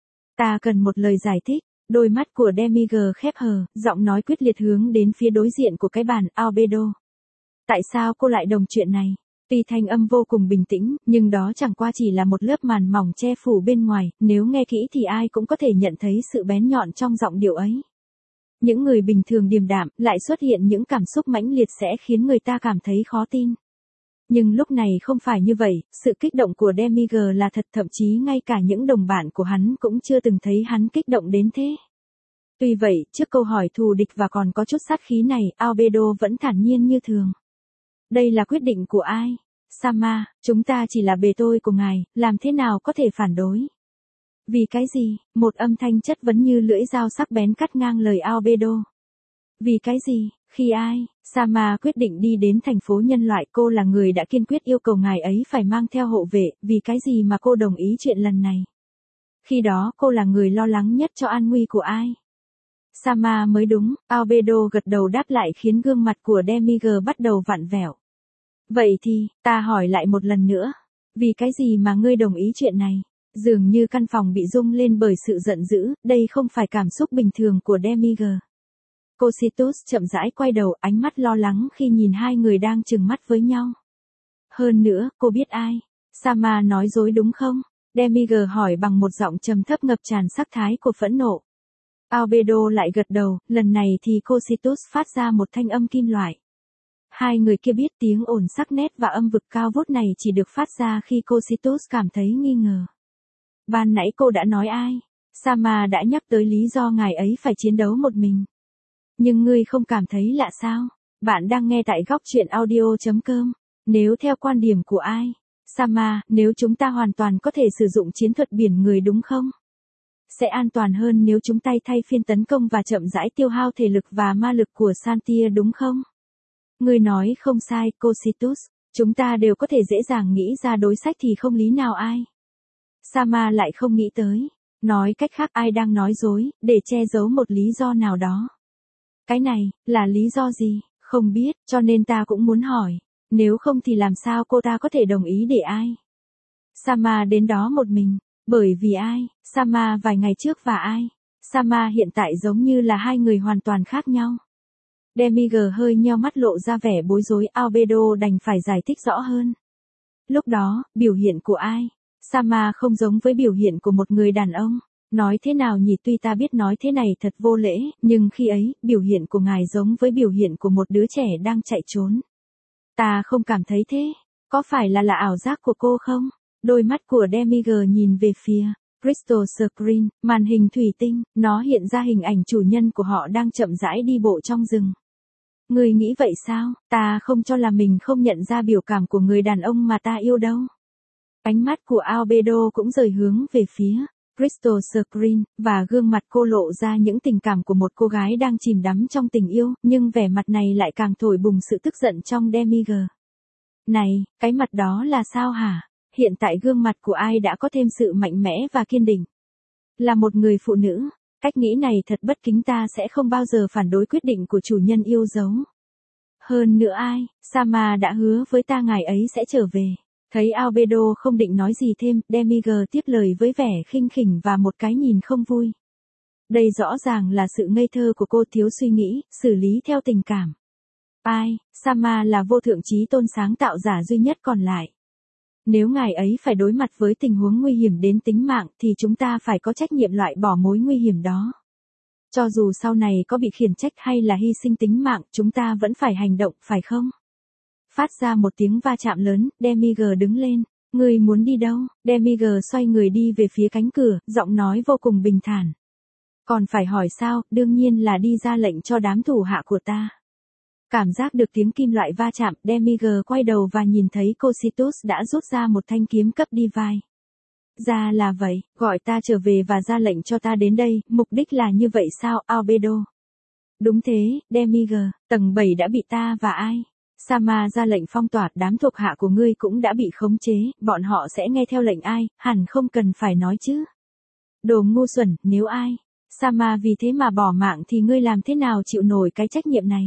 Ta cần một lời giải thích. Đôi mắt của Demiurge khép hờ, giọng nói quyết liệt hướng đến phía đối diện của cái bàn, Albedo. Tại sao cô lại đồng chuyện này? Tuy thanh âm vô cùng bình tĩnh, nhưng đó chẳng qua chỉ là một lớp màn mỏng che phủ bên ngoài, nếu nghe kỹ thì ai cũng có thể nhận thấy sự bén nhọn trong giọng điệu ấy. Những người bình thường điềm đạm, lại xuất hiện những cảm xúc mãnh liệt sẽ khiến người ta cảm thấy khó tin. Nhưng lúc này không phải như vậy, sự kích động của Demiurge là thật, thậm chí ngay cả những đồng bạn của hắn cũng chưa từng thấy hắn kích động đến thế. Tuy vậy, trước câu hỏi thù địch và còn có chút sát khí này, Albedo vẫn thản nhiên như thường. Đây là quyết định của ai? Sama, chúng ta chỉ là bề tôi của ngài, làm thế nào có thể phản đối? Vì cái gì? Một âm thanh chất vấn như lưỡi dao sắc bén cắt ngang lời Albedo. Vì cái gì? Khi ai, Sama quyết định đi đến thành phố nhân loại, cô là người đã kiên quyết yêu cầu ngài ấy phải mang theo hộ vệ, vì cái gì mà cô đồng ý chuyện lần này? Khi đó cô là người lo lắng nhất cho an nguy của ai? Sama mới đúng, Albedo gật đầu đáp lại khiến gương mặt của Demiurge bắt đầu vặn vẹo. Vậy thì, ta hỏi lại một lần nữa, vì cái gì mà ngươi đồng ý chuyện này? Dường như căn phòng bị rung lên bởi sự giận dữ, đây không phải cảm xúc bình thường của Demiurge. Cocytus chậm rãi quay đầu, ánh mắt lo lắng khi nhìn hai người đang trừng mắt với nhau. Hơn nữa, cô biết ai? Sama nói dối đúng không? Demiurge hỏi bằng một giọng trầm thấp ngập tràn sắc thái của phẫn nộ. Albedo lại gật đầu, lần này thì Cocytus phát ra một thanh âm kim loại. Hai người kia biết tiếng ồn sắc nét và âm vực cao vút này chỉ được phát ra khi Cocytus cảm thấy nghi ngờ. Ban nãy cô đã nói ai? Sama đã nhắc tới lý do ngài ấy phải chiến đấu một mình. Nhưng ngươi không cảm thấy lạ sao? Bạn đang nghe tại góc truyện audio chấm com. Nếu theo quan điểm của ai? Sama, nếu chúng ta hoàn toàn có thể sử dụng chiến thuật biển người đúng không? Sẽ an toàn hơn nếu chúng tay thay phiên tấn công và chậm rãi tiêu hao thể lực và ma lực của Santia đúng không? Ngươi nói không sai, Cocytus. Chúng ta đều có thể dễ dàng nghĩ ra đối sách thì không lý nào ai. Sama lại không nghĩ tới. Nói cách khác ai đang nói dối, để che giấu một lý do nào đó. Cái này, là lý do gì? Không biết, cho nên ta cũng muốn hỏi. Nếu không thì làm sao cô ta có thể đồng ý để ai? Sama đến đó một mình. Bởi vì ai? Sama vài ngày trước và ai? Sama hiện tại giống như là hai người hoàn toàn khác nhau. Demiurge hơi nheo mắt lộ ra vẻ bối rối, Albedo đành phải giải thích rõ hơn. Lúc đó, biểu hiện của ai? Sama không giống với biểu hiện của một người đàn ông. Nói thế nào nhỉ, tuy ta biết nói thế này thật vô lễ, nhưng khi ấy, biểu hiện của ngài giống với biểu hiện của một đứa trẻ đang chạy trốn. Ta không cảm thấy thế. Có phải là là ảo giác của cô không? Đôi mắt của Demiurge nhìn về phía Crystal Screen, màn hình thủy tinh, nó hiện ra hình ảnh chủ nhân của họ đang chậm rãi đi bộ trong rừng. Ngươi nghĩ vậy sao? Ta không cho là mình không nhận ra biểu cảm của người đàn ông mà ta yêu đâu. Ánh mắt của Albedo cũng rời hướng về phía Crystal Screen, và gương mặt cô lộ ra những tình cảm của một cô gái đang chìm đắm trong tình yêu, nhưng vẻ mặt này lại càng thổi bùng sự tức giận trong Demiurge. Này, cái mặt đó là sao hả? Hiện tại gương mặt của ai đã có thêm sự mạnh mẽ và kiên định. Là một người phụ nữ, cách nghĩ này thật bất kính, ta sẽ không bao giờ phản đối quyết định của chủ nhân yêu dấu. Hơn nữa ai, Sama đã hứa với ta ngài ấy sẽ trở về. Thấy Albedo không định nói gì thêm, Demiurge tiếp lời với vẻ khinh khỉnh và một cái nhìn không vui. Đây rõ ràng là sự ngây thơ của cô, thiếu suy nghĩ, xử lý theo tình cảm. Ai, Sama là vô thượng chí tôn sáng tạo giả duy nhất còn lại. Nếu ngài ấy phải đối mặt với tình huống nguy hiểm đến tính mạng thì chúng ta phải có trách nhiệm loại bỏ mối nguy hiểm đó. Cho dù sau này có bị khiển trách hay là hy sinh tính mạng, chúng ta vẫn phải hành động, phải không? Phát ra một tiếng va chạm lớn, Demiurge đứng lên. Ngươi muốn đi đâu? Demiurge xoay người đi về phía cánh cửa, giọng nói vô cùng bình thản. Còn phải hỏi sao, đương nhiên là đi ra lệnh cho đám thủ hạ của ta. Cảm giác được tiếng kim loại va chạm, Demiurge quay đầu và nhìn thấy Cocytus đã rút ra một thanh kiếm cấp Divine. Ra là vậy, gọi ta trở về và ra lệnh cho ta đến đây, mục đích là như vậy sao, Albedo? Đúng thế, Demiger, tầng bảy đã bị ta và ai? Sama ra lệnh phong tỏa, đám thuộc hạ của ngươi cũng đã bị khống chế, bọn họ sẽ nghe theo lệnh ai, hẳn không cần phải nói chứ. Đồ ngu xuẩn, nếu ai? Sama vì thế mà bỏ mạng thì ngươi làm thế nào chịu nổi cái trách nhiệm này?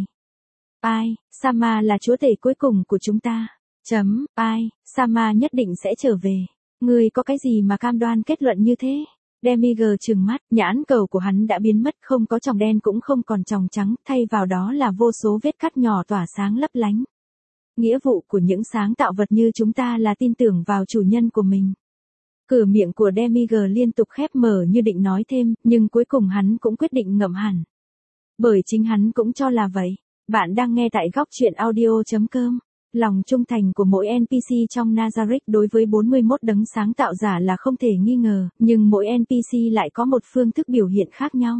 Ai, Sama là chúa tể cuối cùng của chúng ta. Chấm, ai, Sama nhất định sẽ trở về. Ngươi có cái gì mà cam đoan kết luận như thế? Demiger trừng mắt, nhãn cầu của hắn đã biến mất, không có tròng đen cũng không còn tròng trắng, thay vào đó là vô số vết cắt nhỏ tỏa sáng lấp lánh. Nghĩa vụ của những sáng tạo vật như chúng ta là tin tưởng vào chủ nhân của mình. Cửa miệng của Demiger liên tục khép mở như định nói thêm, nhưng cuối cùng hắn cũng quyết định ngậm hẳn. Bởi chính hắn cũng cho là vậy. Bạn đang nghe tại góc truyện audio chấm com. Lòng trung thành của mỗi en pê xê trong Nazarick đối với bốn mươi mốt đấng sáng tạo giả là không thể nghi ngờ, nhưng mỗi en pê xê lại có một phương thức biểu hiện khác nhau.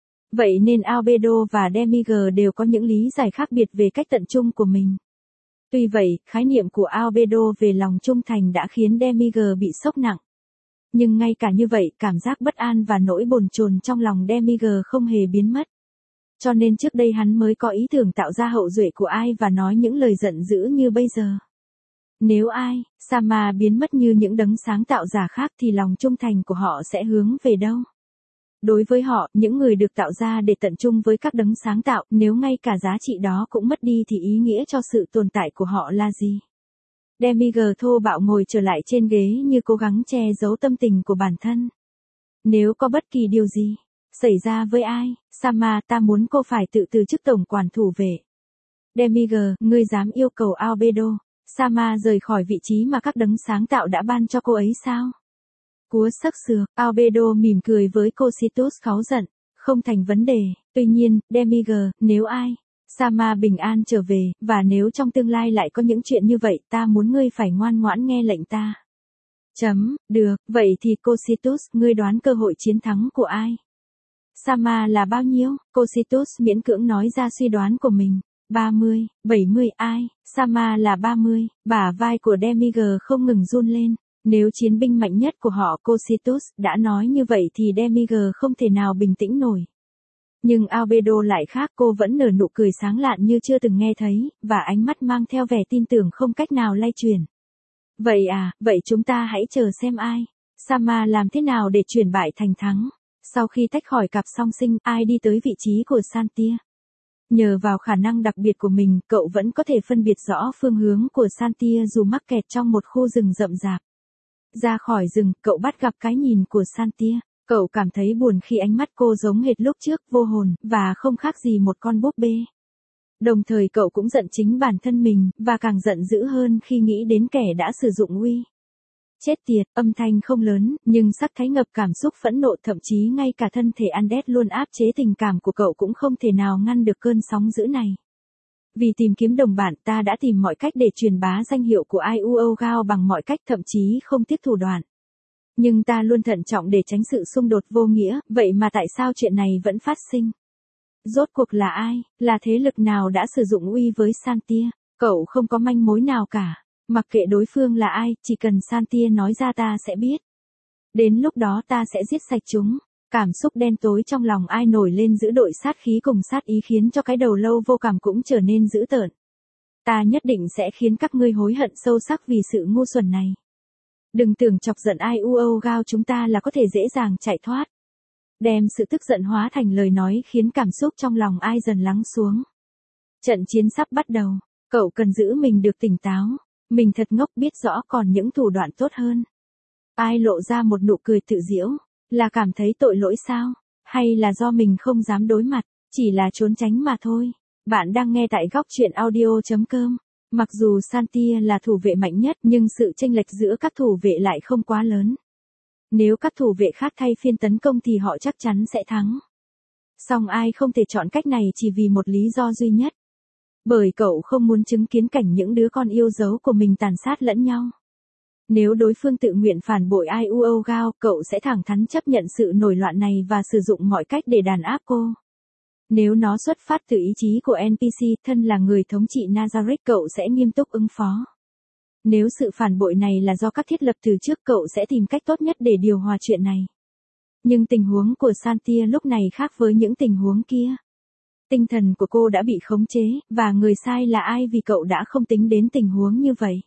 Vậy nên Albedo và Demiger đều có những lý giải khác biệt về cách tận trung của mình. Tuy vậy, khái niệm của Albedo về lòng trung thành đã khiến Demiger bị sốc nặng. Nhưng ngay cả như vậy, cảm giác bất an và nỗi bồn chồn trong lòng Demiger không hề biến mất. Cho nên trước đây hắn mới có ý tưởng tạo ra hậu duệ của ai và nói những lời giận dữ như bây giờ. Nếu ai, Sama biến mất như những đấng sáng tạo giả khác thì lòng trung thành của họ sẽ hướng về đâu? Đối với họ, những người được tạo ra để tận trung với các đấng sáng tạo, nếu ngay cả giá trị đó cũng mất đi thì ý nghĩa cho sự tồn tại của họ là gì? Demiger thô bạo ngồi trở lại trên ghế như cố gắng che giấu tâm tình của bản thân. Nếu có bất kỳ điều gì xảy ra với ai, Sama, ta muốn cô phải tự từ chức tổng quản thủ vệ. Demiger, ngươi dám yêu cầu Albedo, Sama rời khỏi vị trí mà các đấng sáng tạo đã ban cho cô ấy sao? Cúa sắc sược, Albedo mỉm cười với Cositus cáu giận, không thành vấn đề, tuy nhiên, Demiger, nếu ai, Sama bình an trở về, và nếu trong tương lai lại có những chuyện như vậy, ta muốn ngươi phải ngoan ngoãn nghe lệnh ta. Chấm, được, vậy thì Cositus, ngươi đoán cơ hội chiến thắng của ai? Sama là bao nhiêu? Cositus miễn cưỡng nói ra suy đoán của mình. ba mươi, bảy mươi, ai? Sama là ba mươi, bả vai của Demiger không ngừng run lên. Nếu chiến binh mạnh nhất của họ Cositus đã nói như vậy thì Demiger không thể nào bình tĩnh nổi. Nhưng Albedo lại khác, cô vẫn nở nụ cười sáng lạn như chưa từng nghe thấy, và ánh mắt mang theo vẻ tin tưởng không cách nào lay chuyển. Vậy à, vậy chúng ta hãy chờ xem ai. Sama làm thế nào để chuyển bại thành thắng. Sau khi tách khỏi cặp song sinh, ai đi tới vị trí của Santia? Nhờ vào khả năng đặc biệt của mình, cậu vẫn có thể phân biệt rõ phương hướng của Santia dù mắc kẹt trong một khu rừng rậm rạp. Ra khỏi rừng, cậu bắt gặp cái nhìn của Santia. Cậu cảm thấy buồn khi ánh mắt cô giống hệt lúc trước, vô hồn, và không khác gì một con búp bê. Đồng thời cậu cũng giận chính bản thân mình, và càng giận dữ hơn khi nghĩ đến kẻ đã sử dụng uy. Chết tiệt, âm thanh không lớn, nhưng sắc thái ngập cảm xúc phẫn nộ, thậm chí ngay cả thân thể Undead luôn áp chế tình cảm của cậu cũng không thể nào ngăn được cơn sóng dữ này. Vì tìm kiếm đồng bạn, ta đã tìm mọi cách để truyền bá danh hiệu của i u o Gao bằng mọi cách, thậm chí không tiếc thủ đoạn. Nhưng ta luôn thận trọng để tránh sự xung đột vô nghĩa, vậy mà tại sao chuyện này vẫn phát sinh? Rốt cuộc là ai, là thế lực nào đã sử dụng uy với Santia? Cậu không có manh mối nào cả. Mặc kệ đối phương là ai, chỉ cần Santia nói ra ta sẽ biết. Đến lúc đó ta sẽ giết sạch chúng. Cảm xúc đen tối trong lòng ai nổi lên giữ đội sát khí cùng sát ý khiến cho cái đầu lâu vô cảm cũng trở nên dữ tợn. Ta nhất định sẽ khiến các ngươi hối hận sâu sắc vì sự ngu xuẩn này. Đừng tưởng chọc giận i u o Gao chúng ta là có thể dễ dàng chạy thoát. Đem sự tức giận hóa thành lời nói khiến cảm xúc trong lòng ai dần lắng xuống. Trận chiến sắp bắt đầu, cậu cần giữ mình được tỉnh táo. Mình thật ngốc, biết rõ còn những thủ đoạn tốt hơn. Ai lộ ra một nụ cười tự giễu, là cảm thấy tội lỗi sao? Hay là do mình không dám đối mặt, chỉ là trốn tránh mà thôi? Bạn đang nghe tại góc truyện audio chấm com. Mặc dù Santia là thủ vệ mạnh nhất nhưng sự chênh lệch giữa các thủ vệ lại không quá lớn. Nếu các thủ vệ khác thay phiên tấn công thì họ chắc chắn sẽ thắng. Song ai không thể chọn cách này chỉ vì một lý do duy nhất. Bởi cậu không muốn chứng kiến cảnh những đứa con yêu dấu của mình tàn sát lẫn nhau. Nếu đối phương tự nguyện phản bội i u o Gao, cậu sẽ thẳng thắn chấp nhận sự nổi loạn này và sử dụng mọi cách để đàn áp cô. Nếu nó xuất phát từ ý chí của en pê xê, thân là người thống trị Nazarick, cậu sẽ nghiêm túc ứng phó. Nếu sự phản bội này là do các thiết lập từ trước, cậu sẽ tìm cách tốt nhất để điều hòa chuyện này. Nhưng tình huống của Santia lúc này khác với những tình huống kia. Tinh thần của cô đã bị khống chế, và người sai là ai vì cậu đã không tính đến tình huống như vậy.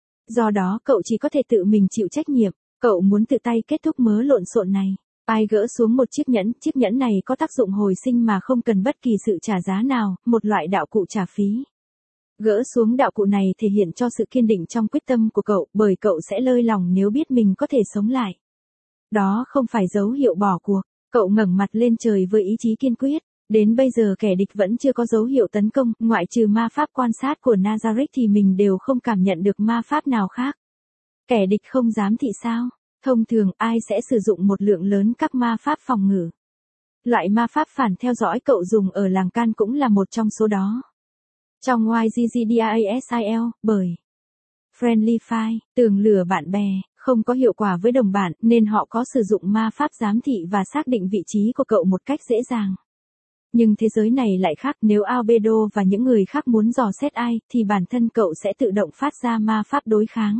Do đó cậu chỉ có thể tự mình chịu trách nhiệm, cậu muốn tự tay kết thúc mớ lộn xộn này. Ai gỡ xuống một chiếc nhẫn, chiếc nhẫn này có tác dụng hồi sinh mà không cần bất kỳ sự trả giá nào, một loại đạo cụ trả phí. Gỡ xuống đạo cụ này thể hiện cho sự kiên định trong quyết tâm của cậu, bởi cậu sẽ lơi lỏng nếu biết mình có thể sống lại. Đó không phải dấu hiệu bỏ cuộc, cậu ngẩng mặt lên trời với ý chí kiên quyết. Đến bây giờ kẻ địch vẫn chưa có dấu hiệu tấn công, ngoại trừ ma pháp quan sát của Nazareth thì mình đều không cảm nhận được ma pháp nào khác. Kẻ địch không dám thị sao? Thông thường ai sẽ sử dụng một lượng lớn các ma pháp phòng ngự. Loại ma pháp phản theo dõi cậu dùng ở làng Can cũng là một trong số đó. Trong Y G G D A S I L, bởi Friendly Fire, tường lửa bạn bè, không có hiệu quả với đồng bạn nên họ có sử dụng ma pháp giám thị và xác định vị trí của cậu một cách dễ dàng. Nhưng thế giới này lại khác, nếu Albedo và những người khác muốn dò xét ai, thì bản thân cậu sẽ tự động phát ra ma pháp đối kháng.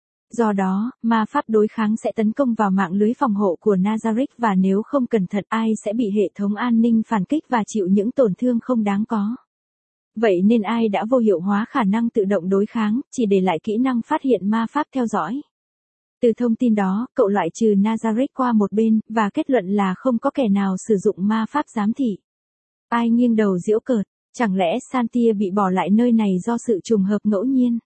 Do đó, ma pháp đối kháng sẽ tấn công vào mạng lưới phòng hộ của Nazareth và nếu không cẩn thận ai sẽ bị hệ thống an ninh phản kích và chịu những tổn thương không đáng có. Vậy nên ai đã vô hiệu hóa khả năng tự động đối kháng, chỉ để lại kỹ năng phát hiện ma pháp theo dõi. Từ thông tin đó, cậu loại trừ Nazareth qua một bên, và kết luận là không có kẻ nào sử dụng ma pháp giám thị. Ai nghiêng đầu giễu cợt, chẳng lẽ Santia bị bỏ lại nơi này do sự trùng hợp ngẫu nhiên?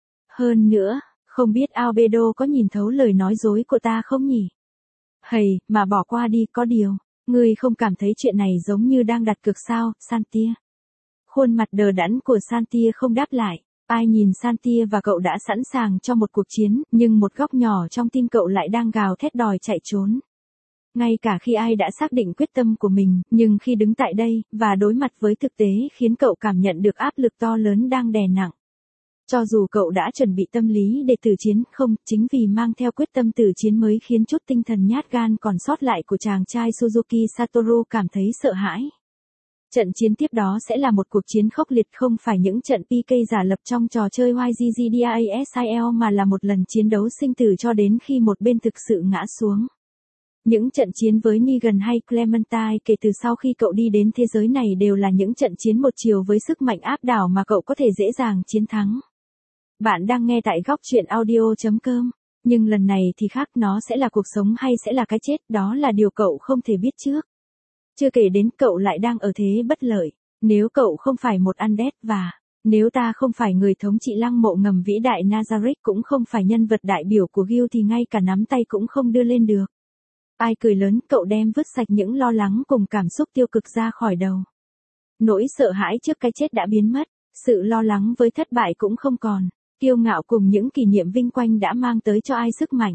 Hơn nữa, không biết Albedo có nhìn thấu lời nói dối của ta không nhỉ? Hầy, mà bỏ qua đi, có điều, ngươi không cảm thấy chuyện này giống như đang đặt cược sao, Santia? Khuôn mặt đờ đẫn của Santia không đáp lại. Ai nhìn Santia và cậu đã sẵn sàng cho một cuộc chiến, nhưng một góc nhỏ trong tim cậu lại đang gào thét đòi chạy trốn. Ngay cả khi ai đã xác định quyết tâm của mình, nhưng khi đứng tại đây, và đối mặt với thực tế khiến cậu cảm nhận được áp lực to lớn đang đè nặng. Cho dù cậu đã chuẩn bị tâm lý để tử chiến, không, chính vì mang theo quyết tâm tử chiến mới khiến chút tinh thần nhát gan còn sót lại của chàng trai Suzuki Satoru cảm thấy sợ hãi. Trận chiến tiếp đó sẽ là một cuộc chiến khốc liệt, không phải những trận P K giả lập trong trò chơi Y G G D A S I L mà là một lần chiến đấu sinh tử cho đến khi một bên thực sự ngã xuống. Những trận chiến với Negan hay Clementine kể từ sau khi cậu đi đến thế giới này đều là những trận chiến một chiều với sức mạnh áp đảo mà cậu có thể dễ dàng chiến thắng. Bạn đang nghe tại góc truyện audio chấm com. Nhưng lần này thì khác, nó sẽ là cuộc sống hay sẽ là cái chết, đó là điều cậu không thể biết trước. Chưa kể đến cậu lại đang ở thế bất lợi. Nếu cậu không phải một undead và nếu ta không phải người thống trị lăng mộ ngầm vĩ đại Nazareth cũng không phải nhân vật đại biểu của Guild thì ngay cả nắm tay cũng không đưa lên được. Ai cười lớn, cậu đem vứt sạch những lo lắng cùng cảm xúc tiêu cực ra khỏi đầu. Nỗi sợ hãi trước cái chết đã biến mất, sự lo lắng với thất bại cũng không còn, kiêu ngạo cùng những kỷ niệm vinh quang đã mang tới cho ai sức mạnh.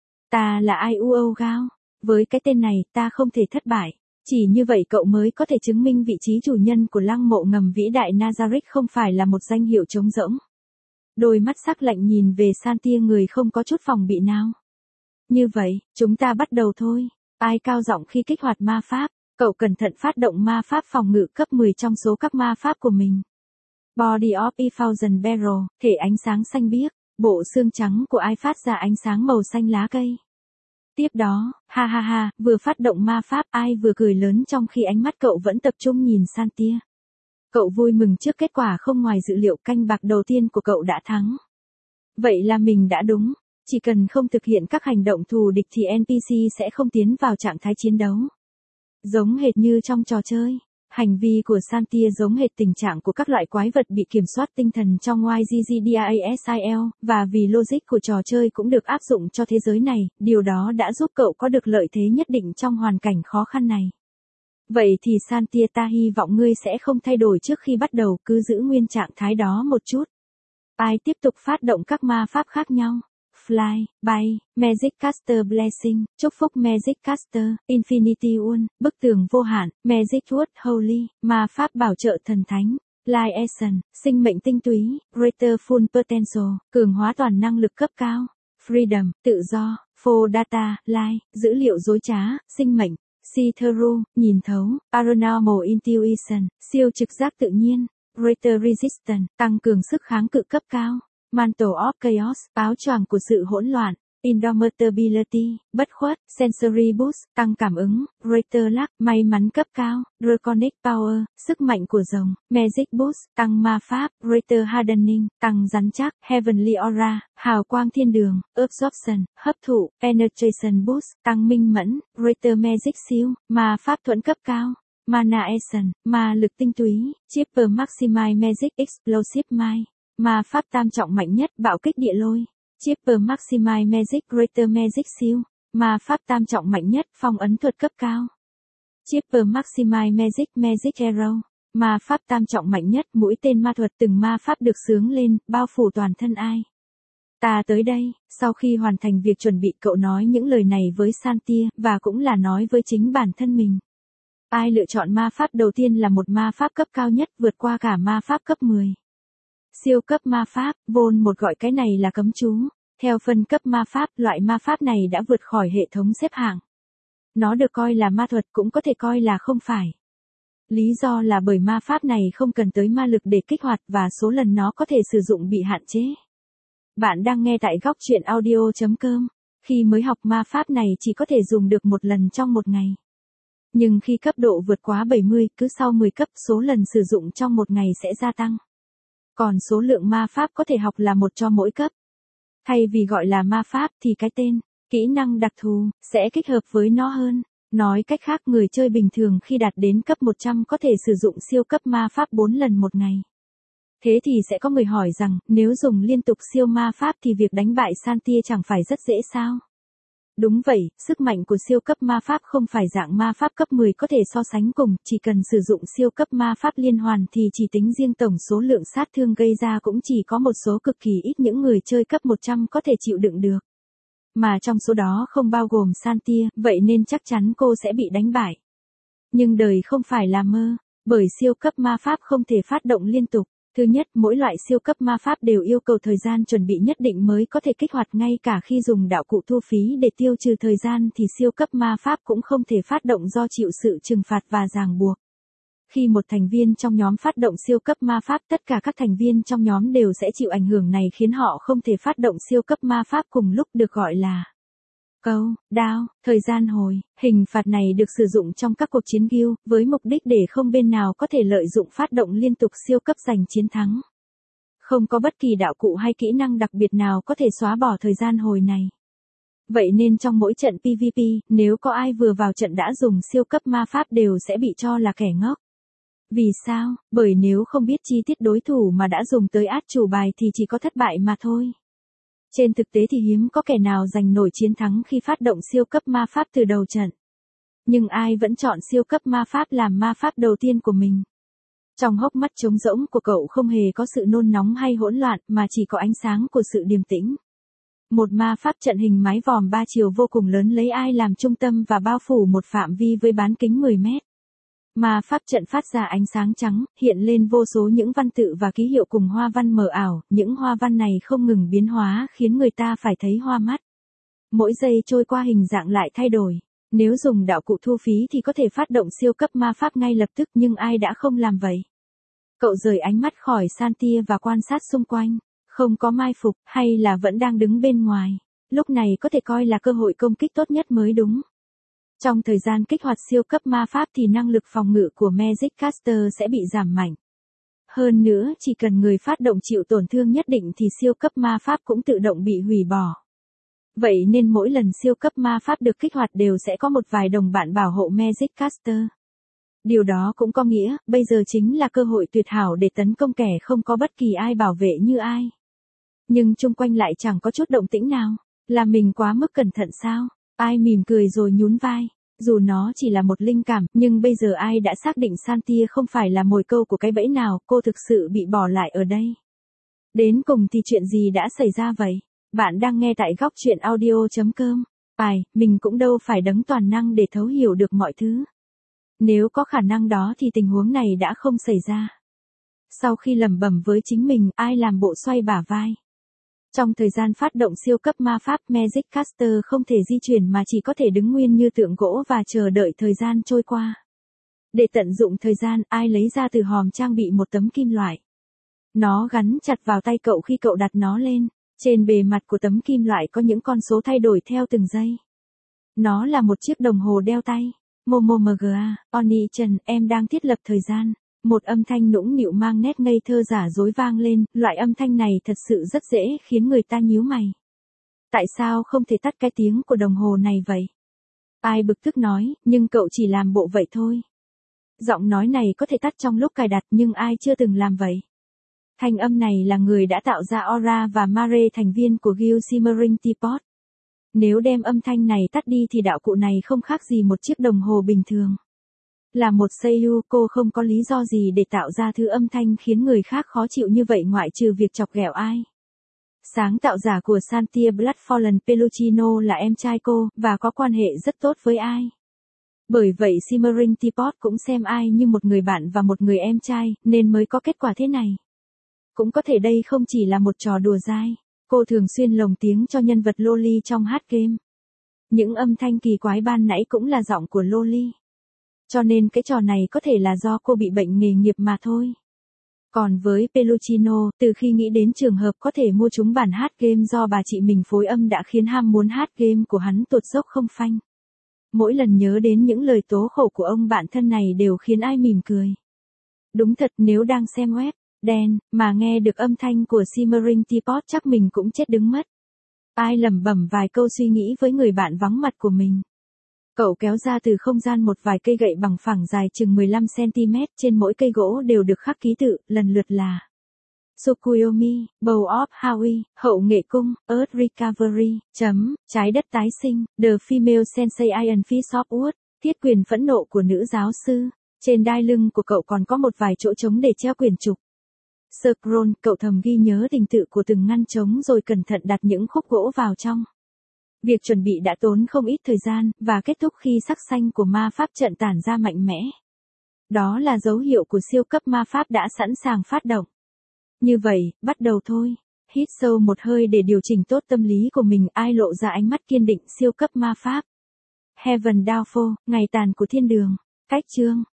Ta là ai Uo Gao, với cái tên này ta không thể thất bại. Chỉ như vậy cậu mới có thể chứng minh vị trí chủ nhân của lăng mộ ngầm vĩ đại Nazareth không phải là một danh hiệu trống rỗng. Đôi mắt sắc lạnh nhìn về Santia, người không có chút phòng bị nào. Như vậy, chúng ta bắt đầu thôi. Ai cao giọng khi kích hoạt ma pháp, cậu cẩn thận phát động ma pháp phòng ngự cấp mười trong số các ma pháp của mình. Body of a Thousand Barrel, thể ánh sáng xanh biếc, bộ xương trắng của ai phát ra ánh sáng màu xanh lá cây. Tiếp đó, ha ha ha, vừa phát động ma pháp, ai vừa cười lớn trong khi ánh mắt cậu vẫn tập trung nhìn Santia. Cậu vui mừng trước kết quả không ngoài dự liệu, canh bạc đầu tiên của cậu đã thắng. Vậy là mình đã đúng, chỉ cần không thực hiện các hành động thù địch thì N P C sẽ không tiến vào trạng thái chiến đấu. Giống hệt như trong trò chơi. Hành vi của Santia giống hệt tình trạng của các loại quái vật bị kiểm soát tinh thần trong Y G G D A S I L, và vì logic của trò chơi cũng được áp dụng cho thế giới này, điều đó đã giúp cậu có được lợi thế nhất định trong hoàn cảnh khó khăn này. Vậy thì Santia, ta hy vọng ngươi sẽ không thay đổi trước khi bắt đầu, cứ giữ nguyên trạng thái đó một chút. Ai tiếp tục phát động các ma pháp khác nhau. Fly, bay, Magic Caster Blessing, chúc phúc Magic Caster, Infinity One, bức tường vô hạn, Magic Word Holy, ma pháp bảo trợ thần thánh, Light Essence, sinh mệnh tinh túy, Greater Full Potential, cường hóa toàn năng lực cấp cao, Freedom, tự do, Full Data, Light, dữ liệu dối trá, sinh mệnh, See Through, nhìn thấu, Paranormal Intuition, siêu trực giác tự nhiên, Greater Resistance, tăng cường sức kháng cự cấp cao. Mantle of Chaos, áo choàng của sự hỗn loạn, Indomitability, bất khuất, Sensory Boost, tăng cảm ứng, Greater Luck, may mắn cấp cao, Draconic Power, sức mạnh của rồng, Magic Boost, tăng ma pháp, Greater Hardening, tăng rắn chắc, Heavenly Aura, hào quang thiên đường, Absorption, hấp thụ, Penetration Boost, tăng minh mẫn, Greater Magic Seal, ma pháp thuẫn cấp cao. Mana Essence, ma lực tinh túy, Chipper Maximize Magic Explosive Mind, ma pháp tam trọng mạnh nhất, bạo kích địa lôi. Chipper Maximize Magic Greater Magic Seal, ma pháp tam trọng mạnh nhất, phong ấn thuật cấp cao. Chipper Maximize Magic Magic Arrow, ma pháp tam trọng mạnh nhất, mũi tên ma thuật, từng ma pháp được xướng lên, bao phủ toàn thân ai. Ta tới đây, sau khi hoàn thành việc chuẩn bị cậu nói những lời này với Santia, và cũng là nói với chính bản thân mình. Ai lựa chọn ma pháp đầu tiên là một ma pháp cấp cao nhất, vượt qua cả ma pháp cấp mười. Siêu cấp ma pháp, Vol một gọi cái này là cấm chú. Theo phân cấp ma pháp, loại ma pháp này đã vượt khỏi hệ thống xếp hạng. Nó được coi là ma thuật, cũng có thể coi là không phải. Lý do là bởi ma pháp này không cần tới ma lực để kích hoạt và số lần nó có thể sử dụng bị hạn chế. Bạn đang nghe tại góc truyện audio chấm com. Khi mới học ma pháp này chỉ có thể dùng được một lần trong một ngày. Nhưng khi cấp độ vượt quá bảy mươi, cứ sau mười cấp số lần sử dụng trong một ngày sẽ gia tăng. Còn số lượng ma pháp có thể học là một cho mỗi cấp. Thay vì gọi là ma pháp thì cái tên, kỹ năng đặc thù, sẽ thích hợp với nó hơn. Nói cách khác, người chơi bình thường khi đạt đến cấp một trăm có thể sử dụng siêu cấp ma pháp bốn lần một ngày. Thế thì sẽ có người hỏi rằng, nếu dùng liên tục siêu ma pháp thì việc đánh bại Santia chẳng phải rất dễ sao? Đúng vậy, sức mạnh của siêu cấp ma pháp không phải dạng ma pháp cấp mười có thể so sánh cùng, chỉ cần sử dụng siêu cấp ma pháp liên hoàn thì chỉ tính riêng tổng số lượng sát thương gây ra cũng chỉ có một số cực kỳ ít những người chơi cấp một trăm có thể chịu đựng được. Mà trong số đó không bao gồm Santia, vậy nên chắc chắn cô sẽ bị đánh bại. Nhưng đời không phải là mơ, bởi siêu cấp ma pháp không thể phát động liên tục. Thứ nhất, mỗi loại siêu cấp ma pháp đều yêu cầu thời gian chuẩn bị nhất định mới có thể kích hoạt, ngay cả khi dùng đạo cụ thu phí để tiêu trừ thời gian thì siêu cấp ma pháp cũng không thể phát động do chịu sự trừng phạt và ràng buộc. Khi một thành viên trong nhóm phát động siêu cấp ma pháp, tất cả các thành viên trong nhóm đều sẽ chịu ảnh hưởng này khiến họ không thể phát động siêu cấp ma pháp cùng lúc, được gọi là câu, đao, thời gian hồi. Hình phạt này được sử dụng trong các cuộc chiến guild, với mục đích để không bên nào có thể lợi dụng phát động liên tục siêu cấp giành chiến thắng. Không có bất kỳ đạo cụ hay kỹ năng đặc biệt nào có thể xóa bỏ thời gian hồi này. Vậy nên trong mỗi trận pê vê pê, nếu có ai vừa vào trận đã dùng siêu cấp ma pháp đều sẽ bị cho là kẻ ngốc. Vì sao? Bởi nếu không biết chi tiết đối thủ mà đã dùng tới át chủ bài thì chỉ có thất bại mà thôi. Trên thực tế thì hiếm có kẻ nào giành nổi chiến thắng khi phát động siêu cấp ma pháp từ đầu trận. Nhưng ai vẫn chọn siêu cấp ma pháp làm ma pháp đầu tiên của mình. Trong hốc mắt trống rỗng của cậu không hề có sự nôn nóng hay hỗn loạn mà chỉ có ánh sáng của sự điềm tĩnh. Một ma pháp trận hình mái vòm ba chiều vô cùng lớn lấy ai làm trung tâm và bao phủ một phạm vi với bán kính mười mét. Ma pháp trận phát ra ánh sáng trắng, hiện lên vô số những văn tự và ký hiệu cùng hoa văn mờ ảo, những hoa văn này không ngừng biến hóa khiến người ta phải thấy hoa mắt. Mỗi giây trôi qua hình dạng lại thay đổi. Nếu dùng đạo cụ thu phí thì có thể phát động siêu cấp ma pháp ngay lập tức, nhưng ai đã không làm vậy? Cậu rời ánh mắt khỏi Santia và quan sát xung quanh, không có mai phục, hay là vẫn đang đứng bên ngoài. Lúc này có thể coi là cơ hội công kích tốt nhất mới đúng. Trong thời gian kích hoạt siêu cấp ma pháp thì năng lực phòng ngự của Magic Caster sẽ bị giảm mạnh. Hơn nữa, chỉ cần người phát động chịu tổn thương nhất định thì siêu cấp ma pháp cũng tự động bị hủy bỏ. Vậy nên mỗi lần siêu cấp ma pháp được kích hoạt đều sẽ có một vài đồng bạn bảo hộ Magic Caster. Điều đó cũng có nghĩa, bây giờ chính là cơ hội tuyệt hảo để tấn công kẻ không có bất kỳ ai bảo vệ như ai. Nhưng chung quanh lại chẳng có chút động tĩnh nào. Là mình quá mức cẩn thận sao? Ai mỉm cười rồi nhún vai. Dù nó chỉ là một linh cảm, nhưng bây giờ ai đã xác định Santia không phải là mồi câu của cái bẫy nào, cô thực sự bị bỏ lại ở đây. Đến cùng thì chuyện gì đã xảy ra vậy? Bạn đang nghe tại góc truyện audio chấm com. Ai, mình cũng đâu phải đấng toàn năng để thấu hiểu được mọi thứ. Nếu có khả năng đó thì tình huống này đã không xảy ra. Sau khi lẩm bẩm với chính mình, ai làm bộ xoay bả vai. Trong thời gian phát động siêu cấp ma pháp, Magic Caster không thể di chuyển mà chỉ có thể đứng nguyên như tượng gỗ và chờ đợi thời gian trôi qua. Để tận dụng thời gian, ai lấy ra từ hòm trang bị một tấm kim loại. Nó gắn chặt vào tay cậu khi cậu đặt nó lên. Trên bề mặt của tấm kim loại có những con số thay đổi theo từng giây. Nó là một chiếc đồng hồ đeo tay. Momomga, Oni-chan, em đang thiết lập thời gian. Một âm thanh nũng nịu mang nét ngây thơ giả dối vang lên, loại âm thanh này thật sự rất dễ khiến người ta nhíu mày. Tại sao không thể tắt cái tiếng của đồng hồ này vậy? Ai bực tức nói, nhưng cậu chỉ làm bộ vậy thôi. Giọng nói này có thể tắt trong lúc cài đặt nhưng ai chưa từng làm vậy? Thanh âm này là người đã tạo ra Aura và Mare, thành viên của Guild Simmering Teapot. Nếu đem âm thanh này tắt đi thì đạo cụ này không khác gì một chiếc đồng hồ bình thường. Là một seiyuu, cô không có lý do gì để tạo ra thứ âm thanh khiến người khác khó chịu như vậy ngoại trừ việc chọc ghẹo ai. Sáng tạo giả của Santia Bloodfallen Peluchino là em trai cô, và có quan hệ rất tốt với ai. Bởi vậy Simmering Teapot cũng xem ai như một người bạn và một người em trai, nên mới có kết quả thế này. Cũng có thể đây không chỉ là một trò đùa dai. Cô thường xuyên lồng tiếng cho nhân vật Loli trong hát game. Những âm thanh kỳ quái ban nãy cũng là giọng của Loli. Cho nên cái trò này có thể là do cô bị bệnh nghề nghiệp mà thôi. Còn với Peluchino, từ khi nghĩ đến trường hợp có thể mua chúng bản hát game do bà chị mình phối âm đã khiến ham muốn hát game của hắn tụt dốc không phanh. Mỗi lần nhớ đến những lời tố khổ của ông bạn thân này đều khiến ai mỉm cười. Đúng thật, nếu đang xem web đen mà nghe được âm thanh của Simmering Teapot chắc mình cũng chết đứng mất. Ai lẩm bẩm vài câu suy nghĩ với người bạn vắng mặt của mình. Cậu kéo ra từ không gian một vài cây gậy bằng phẳng dài chừng mười lăm xăng-ti-mét, trên mỗi cây gỗ đều được khắc ký tự, lần lượt là Tsukuyomi, Bow of Haui, Hậu nghệ cung, Earth Recovery, chấm, Trái đất tái sinh, The Female Sensei Iron Fist of Wood, Thiết quyền phẫn nộ của nữ giáo sư. Trên đai lưng của cậu còn có một vài chỗ trống để treo quyền trục. Scroll, cậu thầm ghi nhớ trình tự của từng ngăn trống rồi cẩn thận đặt những khúc gỗ vào trong. Việc chuẩn bị đã tốn không ít thời gian, và kết thúc khi sắc xanh của ma pháp trận tản ra mạnh mẽ. Đó là dấu hiệu của siêu cấp ma pháp đã sẵn sàng phát động. Như vậy, bắt đầu thôi. Hít sâu một hơi để điều chỉnh tốt tâm lý của mình, ai lộ ra ánh mắt kiên định siêu cấp ma pháp. Heaven Downfall, ngày tàn của thiên đường. Cách chương.